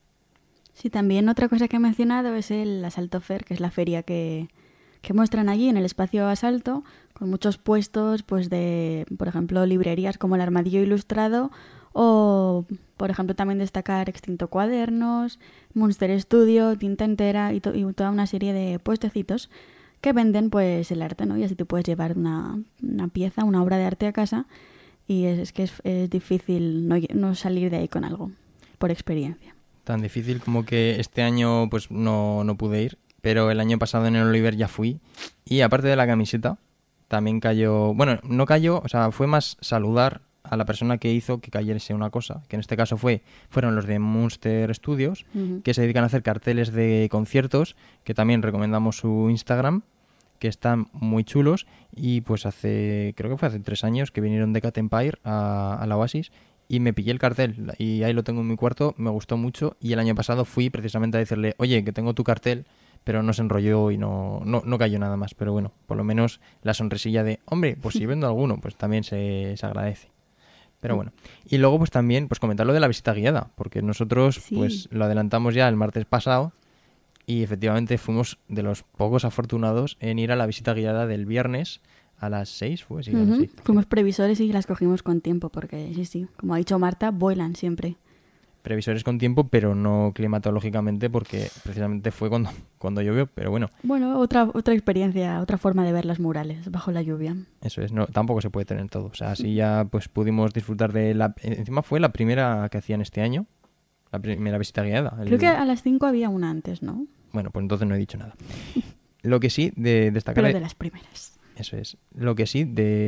[SPEAKER 2] Sí, también otra cosa que he mencionado es el Asalto Fair, que es la feria que muestran allí en el espacio Asalto, con muchos puestos pues de, por ejemplo, librerías como el Armadillo Ilustrado, o, por ejemplo, también destacar Extinto Cuadernos, Monster Studio, Tinta Entera y toda una serie de puestecitos que venden pues el arte, ¿no? Y así tú puedes llevar una pieza, una obra de arte a casa, y es que es difícil no salir de ahí con algo, por experiencia.
[SPEAKER 1] Tan difícil como que este año pues no pude ir, pero el año pasado en el Oliver ya fui, y aparte de la camiseta también cayó, bueno, no cayó, o sea, fue más saludar a la persona que hizo que cayese una cosa, que en este caso fueron los de Monster Studios, que se dedican a hacer carteles de conciertos, que también recomendamos su Instagram, que están muy chulos, y pues creo que fue hace 3 años que vinieron de Cat Empire a la Oasis, y me pillé el cartel, y ahí lo tengo en mi cuarto, me gustó mucho, y el año pasado fui precisamente a decirle, oye, que tengo tu cartel, pero no se enrolló y no cayó nada más. Pero bueno, por lo menos la sonrisilla de, hombre, pues si vendo alguno, pues también se agradece. Pero bueno, y luego pues también pues comentar lo de la visita guiada, porque nosotros pues lo adelantamos ya el martes pasado, y efectivamente fuimos de los pocos afortunados en ir a la visita guiada del viernes a las 6, fue, sí, sí.
[SPEAKER 2] Fuimos previsores y las cogimos con tiempo, porque sí, como ha dicho Marta, vuelan siempre.
[SPEAKER 1] Previsores con tiempo, pero no climatológicamente, porque precisamente fue cuando llovió, pero bueno.
[SPEAKER 2] Bueno, otra experiencia, otra forma de ver las murales bajo la lluvia.
[SPEAKER 1] Eso es, tampoco se puede tener todo. O sea, así ya pues pudimos disfrutar encima fue la primera que hacían este año, la primera visita guiada.
[SPEAKER 2] Creo que a las 5 había una antes, ¿no?
[SPEAKER 1] Bueno, pues entonces no he dicho nada. Lo que sí, de destacar...
[SPEAKER 2] Pero de las primeras.
[SPEAKER 1] Eso es. Lo que sí, de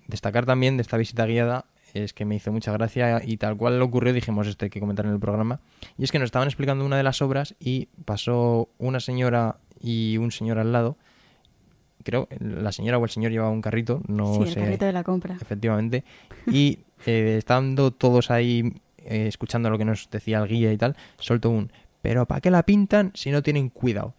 [SPEAKER 1] destacar también de esta visita guiada es que me hizo mucha gracia y tal cual le ocurrió, dijimos esto hay que comentar en el programa, y es que nos estaban explicando una de las obras y pasó una señora y un señor al lado. Creo la señora o el señor llevaba un carrito, no
[SPEAKER 2] Sí,
[SPEAKER 1] sé.
[SPEAKER 2] el carrito de la compra.
[SPEAKER 1] Efectivamente. Y estando todos ahí escuchando lo que nos decía el guía y tal, soltó un ¿pero para qué la pintan si no tienen cuidado?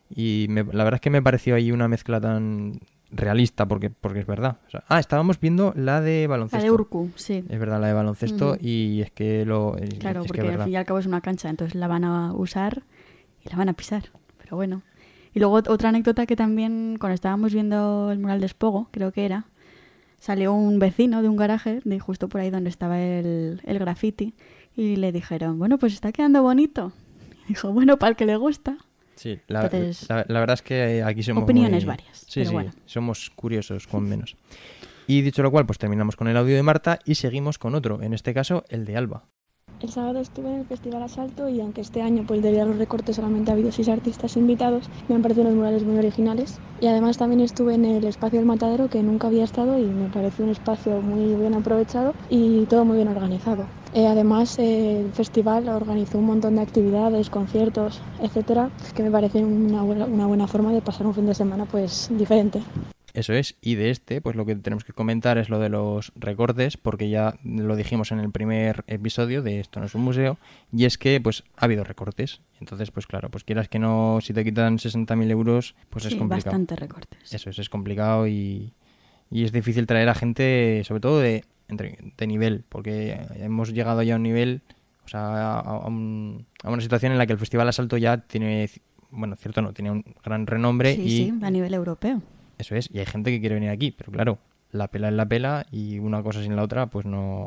[SPEAKER 1] Y la verdad es que me pareció ahí una mezcla tan realista, porque es verdad. O sea, estábamos viendo la de baloncesto.
[SPEAKER 2] La de Urku, sí.
[SPEAKER 1] Es verdad, la de baloncesto,
[SPEAKER 2] Ujú.
[SPEAKER 1] y es que
[SPEAKER 2] Claro,
[SPEAKER 1] es
[SPEAKER 2] porque
[SPEAKER 1] que es
[SPEAKER 2] al
[SPEAKER 1] verdad.
[SPEAKER 2] fin y al cabo es una cancha, entonces la van a usar y la van a pisar. Pero bueno. Y luego otra anécdota que también, cuando estábamos viendo el mural de Espogo, creo que era, salió un vecino de un garaje, de justo por ahí donde estaba el graffiti, y le dijeron, bueno, pues está quedando bonito. Y dijo, bueno, para el que le gusta.
[SPEAKER 1] Sí,
[SPEAKER 2] Entonces,
[SPEAKER 1] la verdad es que aquí somos
[SPEAKER 2] opiniones varias,
[SPEAKER 1] Sí,
[SPEAKER 2] pero
[SPEAKER 1] sí,
[SPEAKER 2] bueno.
[SPEAKER 1] somos curiosos con menos. Y dicho lo cual, pues terminamos con el audio de Marta y seguimos con otro, en este caso el de Alba.
[SPEAKER 7] El sábado estuve en el Festival Asalto y aunque este año, pues debido a los recortes, solamente ha habido 6 artistas invitados, me han parecido unos murales muy originales. Y además también estuve en el espacio del Matadero, que nunca había estado, y me pareció un espacio muy bien aprovechado y todo muy bien organizado. Además, el festival organizó un montón de actividades, conciertos, etcétera, que me parecen una buena forma de pasar un fin de semana pues diferente.
[SPEAKER 1] Eso es, y de pues lo que tenemos que comentar es lo de los recortes, porque ya lo dijimos en el primer episodio de Esto no es un museo, y es que pues ha habido recortes. Entonces, pues claro, pues quieras que no, si te quitan 60.000 euros, pues
[SPEAKER 2] sí,
[SPEAKER 1] es complicado.
[SPEAKER 2] bastantes recortes.
[SPEAKER 1] Eso es complicado y es difícil traer a gente, sobre todo de nivel, porque hemos llegado ya a un nivel, o sea, a una situación en la que el Festival Asalto ya tiene, bueno, cierto no, tiene un gran renombre.
[SPEAKER 2] Sí, a nivel europeo.
[SPEAKER 1] Eso es, y hay gente que quiere venir aquí, pero claro, la pela es la pela y una cosa sin la otra pues no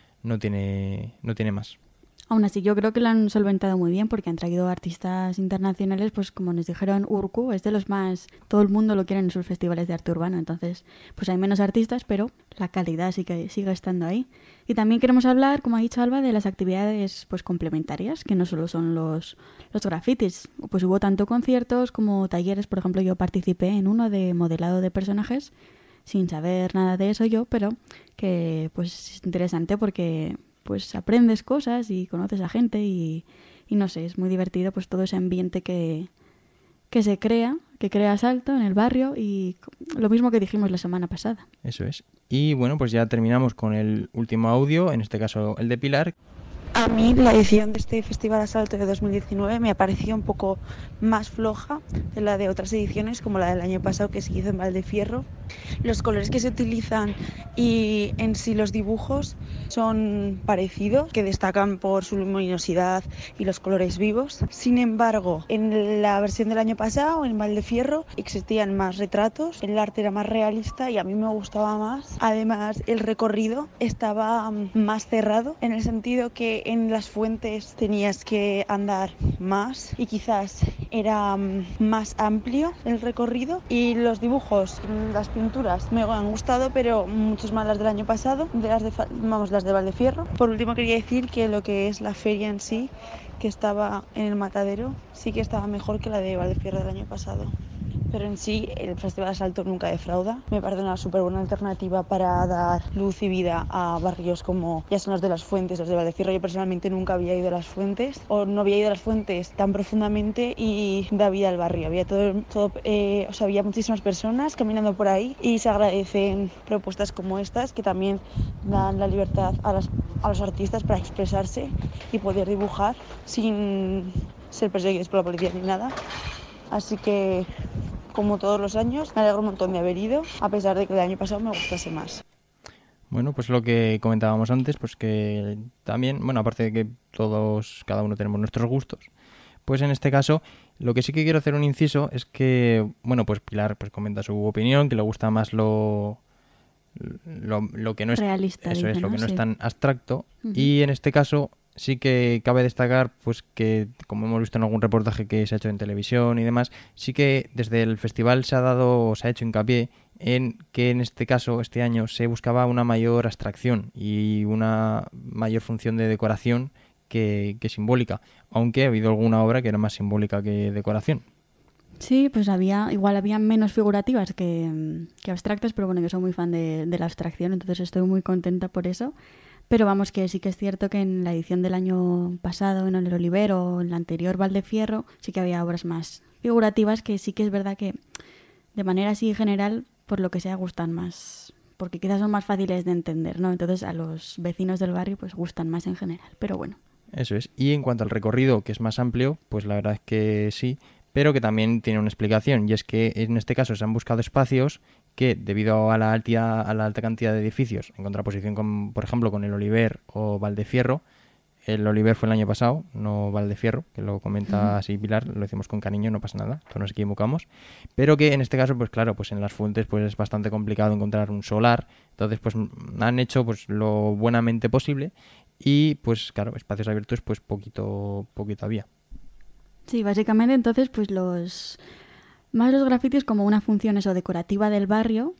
[SPEAKER 1] tiene más.
[SPEAKER 2] Aún así, yo creo que lo han solventado muy bien porque han traído artistas internacionales, pues como nos dijeron, Urku es de los más... Todo el mundo lo quiere en sus festivales de arte urbano, entonces pues hay menos artistas, pero la calidad sí que sigue estando ahí. Y también queremos hablar, como ha dicho Alba, de las actividades pues complementarias, que no solo son los grafitis. Pues hubo tanto conciertos como talleres, por ejemplo, yo participé en uno de modelado de personajes, sin saber nada de eso yo, pero que pues es interesante porque... pues aprendes cosas y conoces a gente y no sé, es muy divertido pues todo ese ambiente que se crea, que crea Salto en el barrio y lo mismo que dijimos la semana pasada.
[SPEAKER 1] Eso es. Y bueno, pues ya terminamos con el último audio, en este caso el de Pilar.
[SPEAKER 8] A mí la edición de este Festival Asalto de 2019 me ha parecido un poco más floja de la de otras ediciones, como la del año pasado que se hizo en Valdefierro. Los colores que se utilizan y en sí los dibujos son parecidos, que destacan por su luminosidad y los colores vivos. Sin embargo, en la versión del año pasado, en Valdefierro, existían más retratos, el arte era más realista y a mí me gustaba más. Además, el recorrido estaba más cerrado, en el sentido que en las fuentes tenías que andar más y quizás era más amplio el recorrido, y los dibujos, las pinturas me han gustado, pero muchos más las del año pasado, las de Valdefierro. Por último quería decir que lo que es la feria en sí, que estaba en el Matadero, sí que estaba mejor que la de Valdefierro del año pasado. Pero en sí, el Festival Asalto nunca defrauda. Me parece una súper buena alternativa para dar luz y vida a barrios como ya son los de Las Fuentes, los de Valdefierro. Yo personalmente nunca había ido a Las Fuentes, o no había ido a Las Fuentes tan profundamente, y da vida al barrio. Había había muchísimas personas caminando por ahí y se agradecen propuestas como estas, que también dan la libertad a los artistas para expresarse y poder dibujar sin ser perseguidos por la policía ni nada. Así que, como todos los años, me alegro un montón de haber ido, a pesar de que el año pasado me gustase más.
[SPEAKER 1] Bueno, pues lo que comentábamos antes, pues que también, bueno, aparte de que cada uno tenemos nuestros gustos, pues en este caso, lo que sí que quiero hacer un inciso es que, bueno, pues Pilar pues comenta su opinión, que le gusta más lo que no es
[SPEAKER 2] realista,
[SPEAKER 1] eso
[SPEAKER 2] dice,
[SPEAKER 1] es, lo
[SPEAKER 2] ¿no?
[SPEAKER 1] que no
[SPEAKER 2] Sí.
[SPEAKER 1] es tan abstracto.
[SPEAKER 2] Uh-huh.
[SPEAKER 1] Y en este caso sí que cabe destacar pues que, como hemos visto en algún reportaje que se ha hecho en televisión y demás, sí que desde el festival se ha hecho hincapié en que en este caso, este año, se buscaba una mayor abstracción y una mayor función de decoración que simbólica, aunque ha habido alguna obra que era más simbólica que decoración.
[SPEAKER 2] Sí, pues igual había menos figurativas que abstractas, pero bueno, yo soy muy fan de la abstracción, entonces estoy muy contenta por eso. Pero vamos, que sí que es cierto que en la edición del año pasado, en el Oliver o en la anterior Valdefierro, sí que había obras más figurativas que sí que es verdad que de manera así general, por lo que sea, gustan más, porque quizás son más fáciles de entender, ¿no? Entonces a los vecinos del barrio pues gustan más en general, pero bueno.
[SPEAKER 1] Eso es. Y en cuanto al recorrido, que es más amplio, pues la verdad es que sí, pero que también tiene una explicación, y es que en este caso se han buscado espacios que, debido a la alta cantidad de edificios, en contraposición con, por ejemplo, con el Oliver o Valdefierro, el Oliver fue el año pasado, no Valdefierro, que lo comenta así Pilar, lo decimos con cariño, no pasa nada, todos nos equivocamos, pero que en este caso, pues claro, pues en las fuentes pues es bastante complicado encontrar un solar, entonces pues han hecho pues lo buenamente posible y pues claro, espacios abiertos pues poquito había.
[SPEAKER 2] Sí, básicamente entonces pues los grafitis como una función eso decorativa del barrio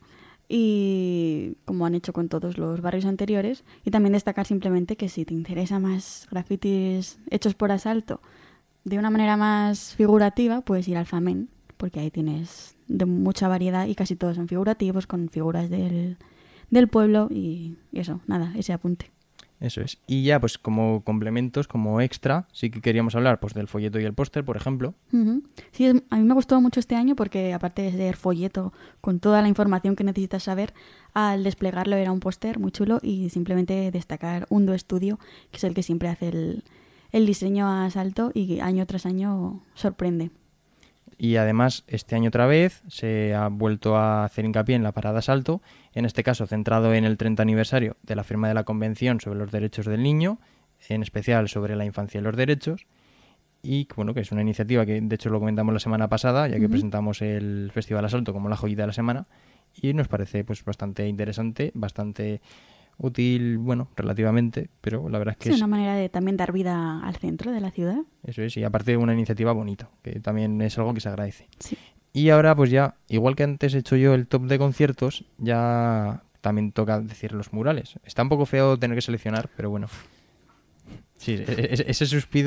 [SPEAKER 2] y como han hecho con todos los barrios anteriores, y también destacar simplemente que si te interesa más grafitis hechos por Asalto de una manera más figurativa, puedes ir al Famen, porque ahí tienes de mucha variedad y casi todos son figurativos con figuras del pueblo y eso, nada, ese apunte.
[SPEAKER 1] Eso es. Y ya, pues como complementos, como extra, sí que queríamos hablar pues del folleto y el póster, por ejemplo.
[SPEAKER 2] Uh-huh. Sí, a mí me gustó mucho este año porque aparte de ser folleto con toda la información que necesitas saber, al desplegarlo era un póster muy chulo y simplemente destacar Undo Studio, que es el que siempre hace el diseño a Asalto y año tras año sorprende.
[SPEAKER 1] Y además, este año otra vez se ha vuelto a hacer hincapié en la parada Asalto, en este caso centrado en el 30 aniversario de la firma de la Convención sobre los Derechos del Niño, en especial sobre la infancia y los derechos, y bueno, que es una iniciativa que de hecho lo comentamos la semana pasada, ya que presentamos el Festival Asalto como la joyita de la semana, y nos parece pues bastante interesante, bastante útil, bueno, relativamente, pero la verdad es que
[SPEAKER 2] es una manera de también dar vida al centro de la ciudad.
[SPEAKER 1] Eso es, y aparte una iniciativa bonita, que también es algo que se agradece.
[SPEAKER 2] Sí.
[SPEAKER 1] Y ahora, pues ya, igual que antes he hecho yo el top de conciertos, ya también toca decir los murales. Está un poco feo tener que seleccionar, pero bueno. Sí, ese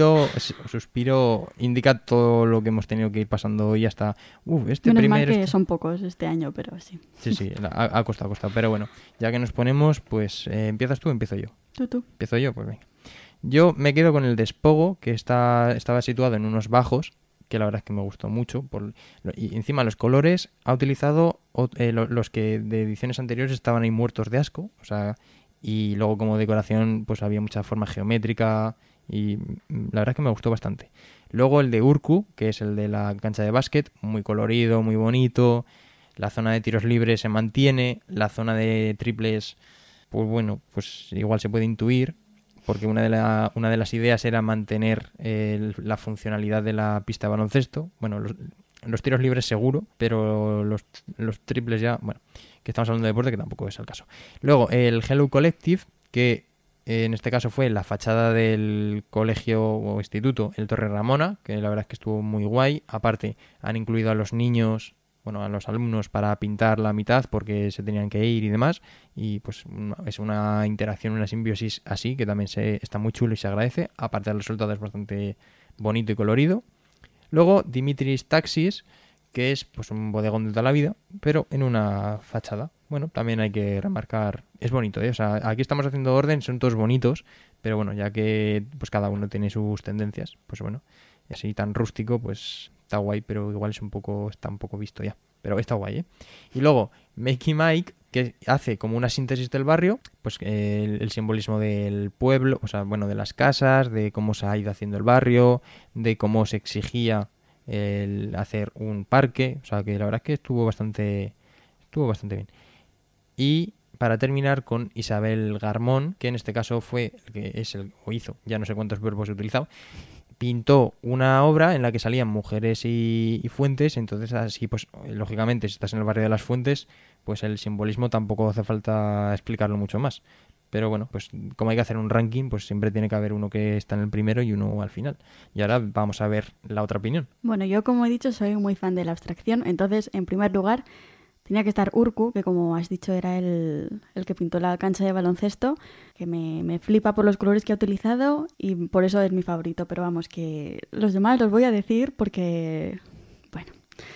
[SPEAKER 1] suspiro indica todo lo que hemos tenido que ir pasando hoy hasta...
[SPEAKER 2] Menos mal que son pocos este año, pero sí.
[SPEAKER 1] Sí, ha costado. Pero bueno, ya que nos ponemos, pues ¿empiezas tú o empiezo yo?
[SPEAKER 2] Tú.
[SPEAKER 1] ¿Empiezo yo? Pues venga. Yo me quedo con el Despogo, que estaba situado en unos bajos, que la verdad es que me gustó mucho. Y encima los colores ha utilizado los que de ediciones anteriores estaban ahí muertos de asco, o sea... Y luego como decoración pues había mucha forma geométrica y la verdad es que me gustó bastante. Luego el de Urku, que es el de la cancha de básquet, muy colorido, muy bonito. La zona de tiros libres se mantiene. La zona de triples, pues bueno, pues igual se puede intuir. Porque una de las ideas era mantener la funcionalidad de la pista de baloncesto. Bueno, los tiros libres seguro, pero los triples ya, bueno, que estamos hablando de deporte, que tampoco es el caso. Luego, el Hello Collective, que en este caso fue la fachada del colegio o instituto, el Torre Ramona, que la verdad es que estuvo muy guay. Aparte, han incluido a los niños, bueno, a los alumnos para pintar la mitad porque se tenían que ir y demás. Y pues es una interacción, una simbiosis así, que también está muy chulo y se agradece. Aparte, el resultado es bastante bonito y colorido. Luego, Dimitris Taxis, que es pues un bodegón de toda la vida, pero en una fachada. Bueno, también hay que remarcar, es bonito, ¿eh? O sea, aquí estamos haciendo orden, son todos bonitos, pero bueno, ya que pues cada uno tiene sus tendencias, pues bueno, así tan rústico, pues está guay, pero igual está un poco visto ya. Pero está guay, ¿eh? Y luego, Makey Mike, que hace como una síntesis del barrio, pues el simbolismo del pueblo, o sea, bueno, de las casas, de cómo se ha ido haciendo el barrio, de cómo se exigía el hacer un parque, o sea que la verdad es que estuvo bastante bien. Y para terminar con Isabel Garmón, que en este caso fue el que hizo, ya no sé cuántos verbos he utilizado, pintó una obra en la que salían mujeres y fuentes, entonces así pues lógicamente si estás en el barrio de las Fuentes, pues el simbolismo tampoco hace falta explicarlo mucho más. Pero bueno, pues como hay que hacer un ranking, pues siempre tiene que haber uno que está en el primero y uno al final. Y ahora vamos a ver la otra opinión.
[SPEAKER 2] Bueno, yo como he dicho soy muy fan de la abstracción, entonces en primer lugar tenía que estar Urku, que como has dicho era el que pintó la cancha de baloncesto, que me flipa por los colores que ha utilizado y por eso es mi favorito. Pero vamos, que los demás los voy a decir porque, bueno,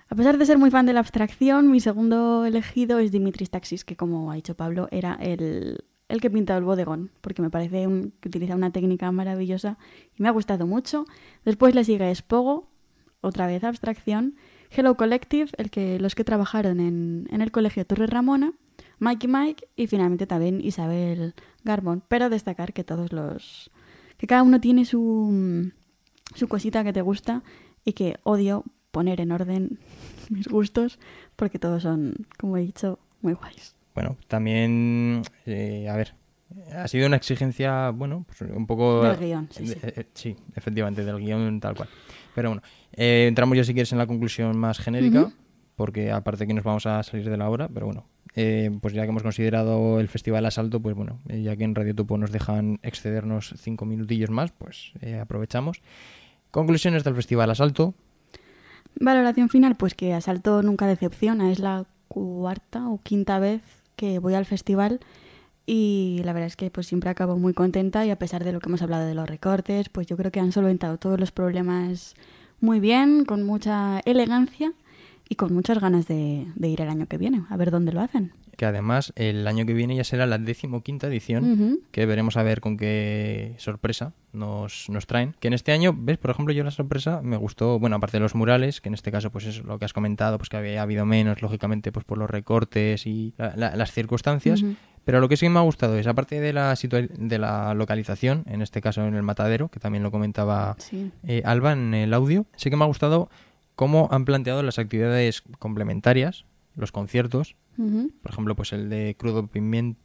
[SPEAKER 2] A pesar de ser muy fan de la abstracción, mi segundo elegido es Dimitris Taxis, que como ha dicho Pablo, era el que pintó el bodegón, porque me parece que utiliza una técnica maravillosa y me ha gustado mucho. Después le sigue Spogo, otra vez abstracción, Hello Collective, los que trabajaron en el colegio Torre Ramona, Mikey Mike y finalmente también Isabel Garbón. Pero destacar que que cada uno tiene su cosita que te gusta y que odio poner en orden mis gustos porque todos son, como he dicho, muy guays.
[SPEAKER 1] Bueno, también, a ver, ha sido una exigencia, bueno, pues un poco...
[SPEAKER 2] Del guión, sí.
[SPEAKER 1] Sí, efectivamente, del guión tal cual. Pero bueno, entramos ya si quieres en la conclusión más genérica, porque aparte que nos vamos a salir de la hora, pero bueno, pues ya que hemos considerado el Festival Asalto, pues bueno, ya que en Radio Topo nos dejan excedernos 5 minutillos más, pues aprovechamos. Conclusiones del Festival Asalto.
[SPEAKER 2] Valoración final, pues que Asalto nunca decepciona, es la 4ª o 5ª vez que voy al festival y la verdad es que pues siempre acabo muy contenta y a pesar de lo que hemos hablado de los recortes, pues yo creo que han solventado todos los problemas muy bien, con mucha elegancia y con muchas ganas de ir el año que viene, a ver dónde lo hacen. Que además el año que viene ya será la 15ª edición, que veremos a ver con qué sorpresa nos traen. Que en este año, ves, por ejemplo, yo la sorpresa me gustó, bueno, aparte de los murales, que en este caso pues es lo que has comentado, pues que había habido menos, lógicamente, pues por los recortes y las circunstancias. Pero lo que sí me ha gustado es, aparte de la localización, en este caso en el Matadero, que también lo comentaba Alba en el audio, sí que me ha gustado cómo han planteado las actividades complementarias, los conciertos, por ejemplo, pues el de crudo pimiento.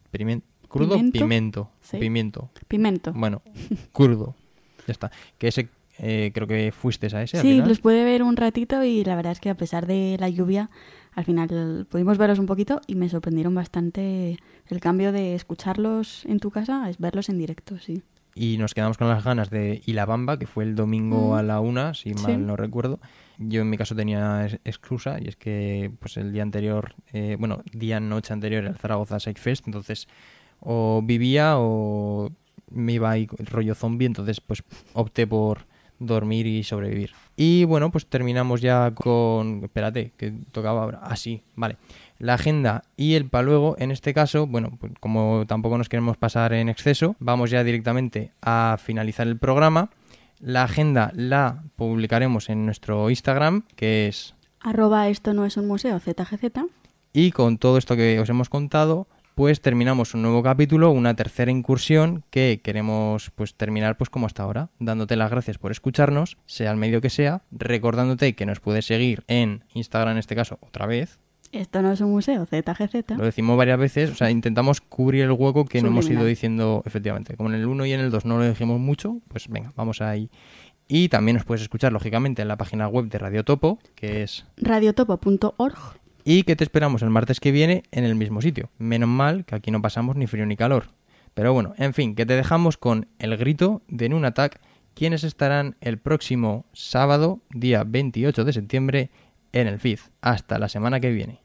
[SPEAKER 2] Bueno, crudo, ya está. Que ese, creo que fuiste a ese. Sí, los pude ver un ratito y la verdad es que a pesar de la lluvia, al final pudimos verlos un poquito y me sorprendieron bastante el cambio de escucharlos en tu casa a verlos en directo, sí.
[SPEAKER 1] Y nos quedamos con las ganas de Y la Bamba, que fue el domingo a la 1, si mal no recuerdo. Yo en mi caso tenía excusa, y es que pues el día anterior, noche anterior al Zaragoza Side Fest, entonces o vivía o me iba ahí rollo zombie, entonces pues opté por dormir y sobrevivir. Y bueno, pues terminamos ya con... Espérate, que tocaba ahora. Ah, sí, vale. La agenda y el paluego, en este caso, bueno, pues como tampoco nos queremos pasar en exceso, vamos ya directamente a finalizar el programa. La agenda la publicaremos en nuestro Instagram, que es...
[SPEAKER 2] @esto no es un museo, ZGZ.
[SPEAKER 1] Y con todo esto que os hemos contado, pues terminamos un nuevo capítulo, una tercera incursión que queremos pues terminar pues como hasta ahora, dándote las gracias por escucharnos, sea el medio que sea, recordándote que nos puedes seguir en Instagram en este caso otra vez.
[SPEAKER 2] Esto no es un museo, ZGZ.
[SPEAKER 1] Lo decimos varias veces, o sea, intentamos cubrir el hueco que no hemos ido diciendo efectivamente. Como en el 1 y en el 2 no lo dijimos mucho, pues venga, vamos ahí. Y también nos puedes escuchar, lógicamente, en la página web de Radio Topo, que es
[SPEAKER 2] radiotopo.org.
[SPEAKER 1] Y que te esperamos el martes que viene en el mismo sitio. Menos mal que aquí no pasamos ni frío ni calor. Pero bueno, en fin, que te dejamos con el grito de Nun Attack, quienes estarán el próximo sábado, día 28 de septiembre, en el FIZ. Hasta la semana que viene.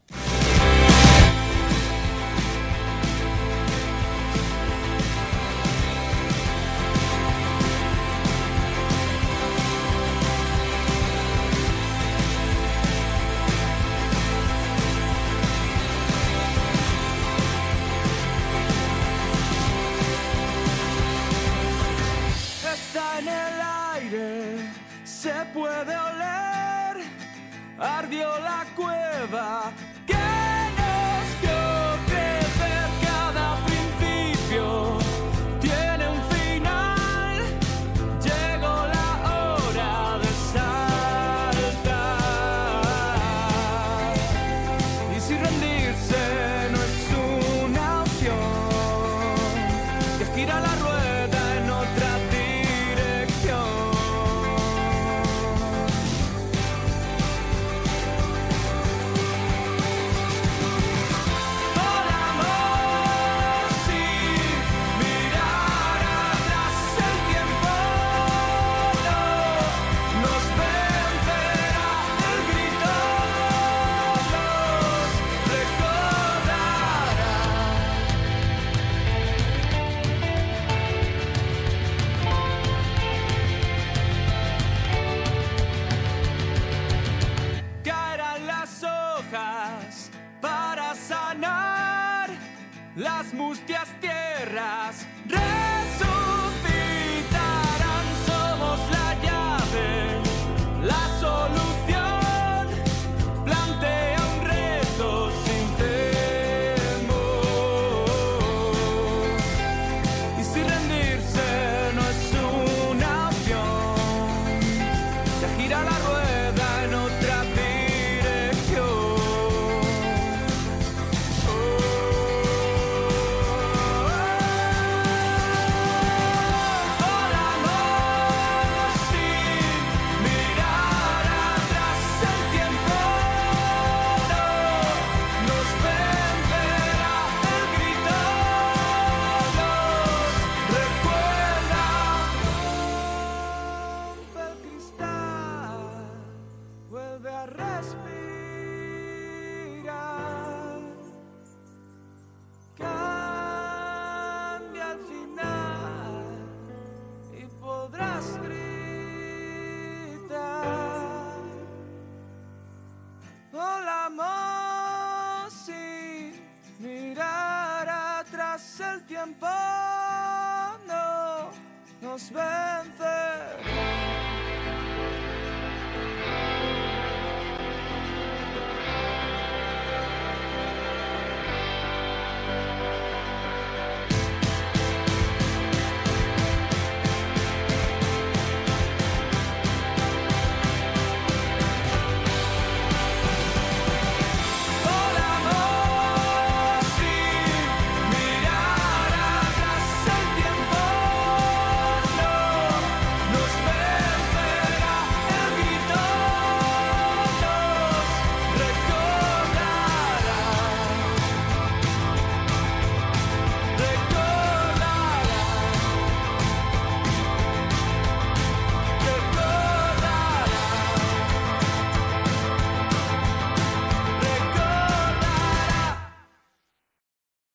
[SPEAKER 4] Está en el aire, se puede oler, ardió la cueva que nos vio crecer. Cada principio tiene un final, llegó la hora de saltar. Y si rendirse no es una opción, que gira la rueda en otra dirección. Volamos sin mirar atrás, el tiempo no nos vencerá, el grito nos recordará. guerras resucitarán. Somos la llave, la solución. Plantea un reto sin temor. Y si rendirse no es una opción, ya gira la rueda en otra dirección. Volamos sin mirar atrás, el tiempo no nos vencerá, el grito nos recuerda. Rompe el cristal, vuelve a respirar. Cambia al final y podrás gritar. Volamos sin mirar atrás, el tiempo no nos vence.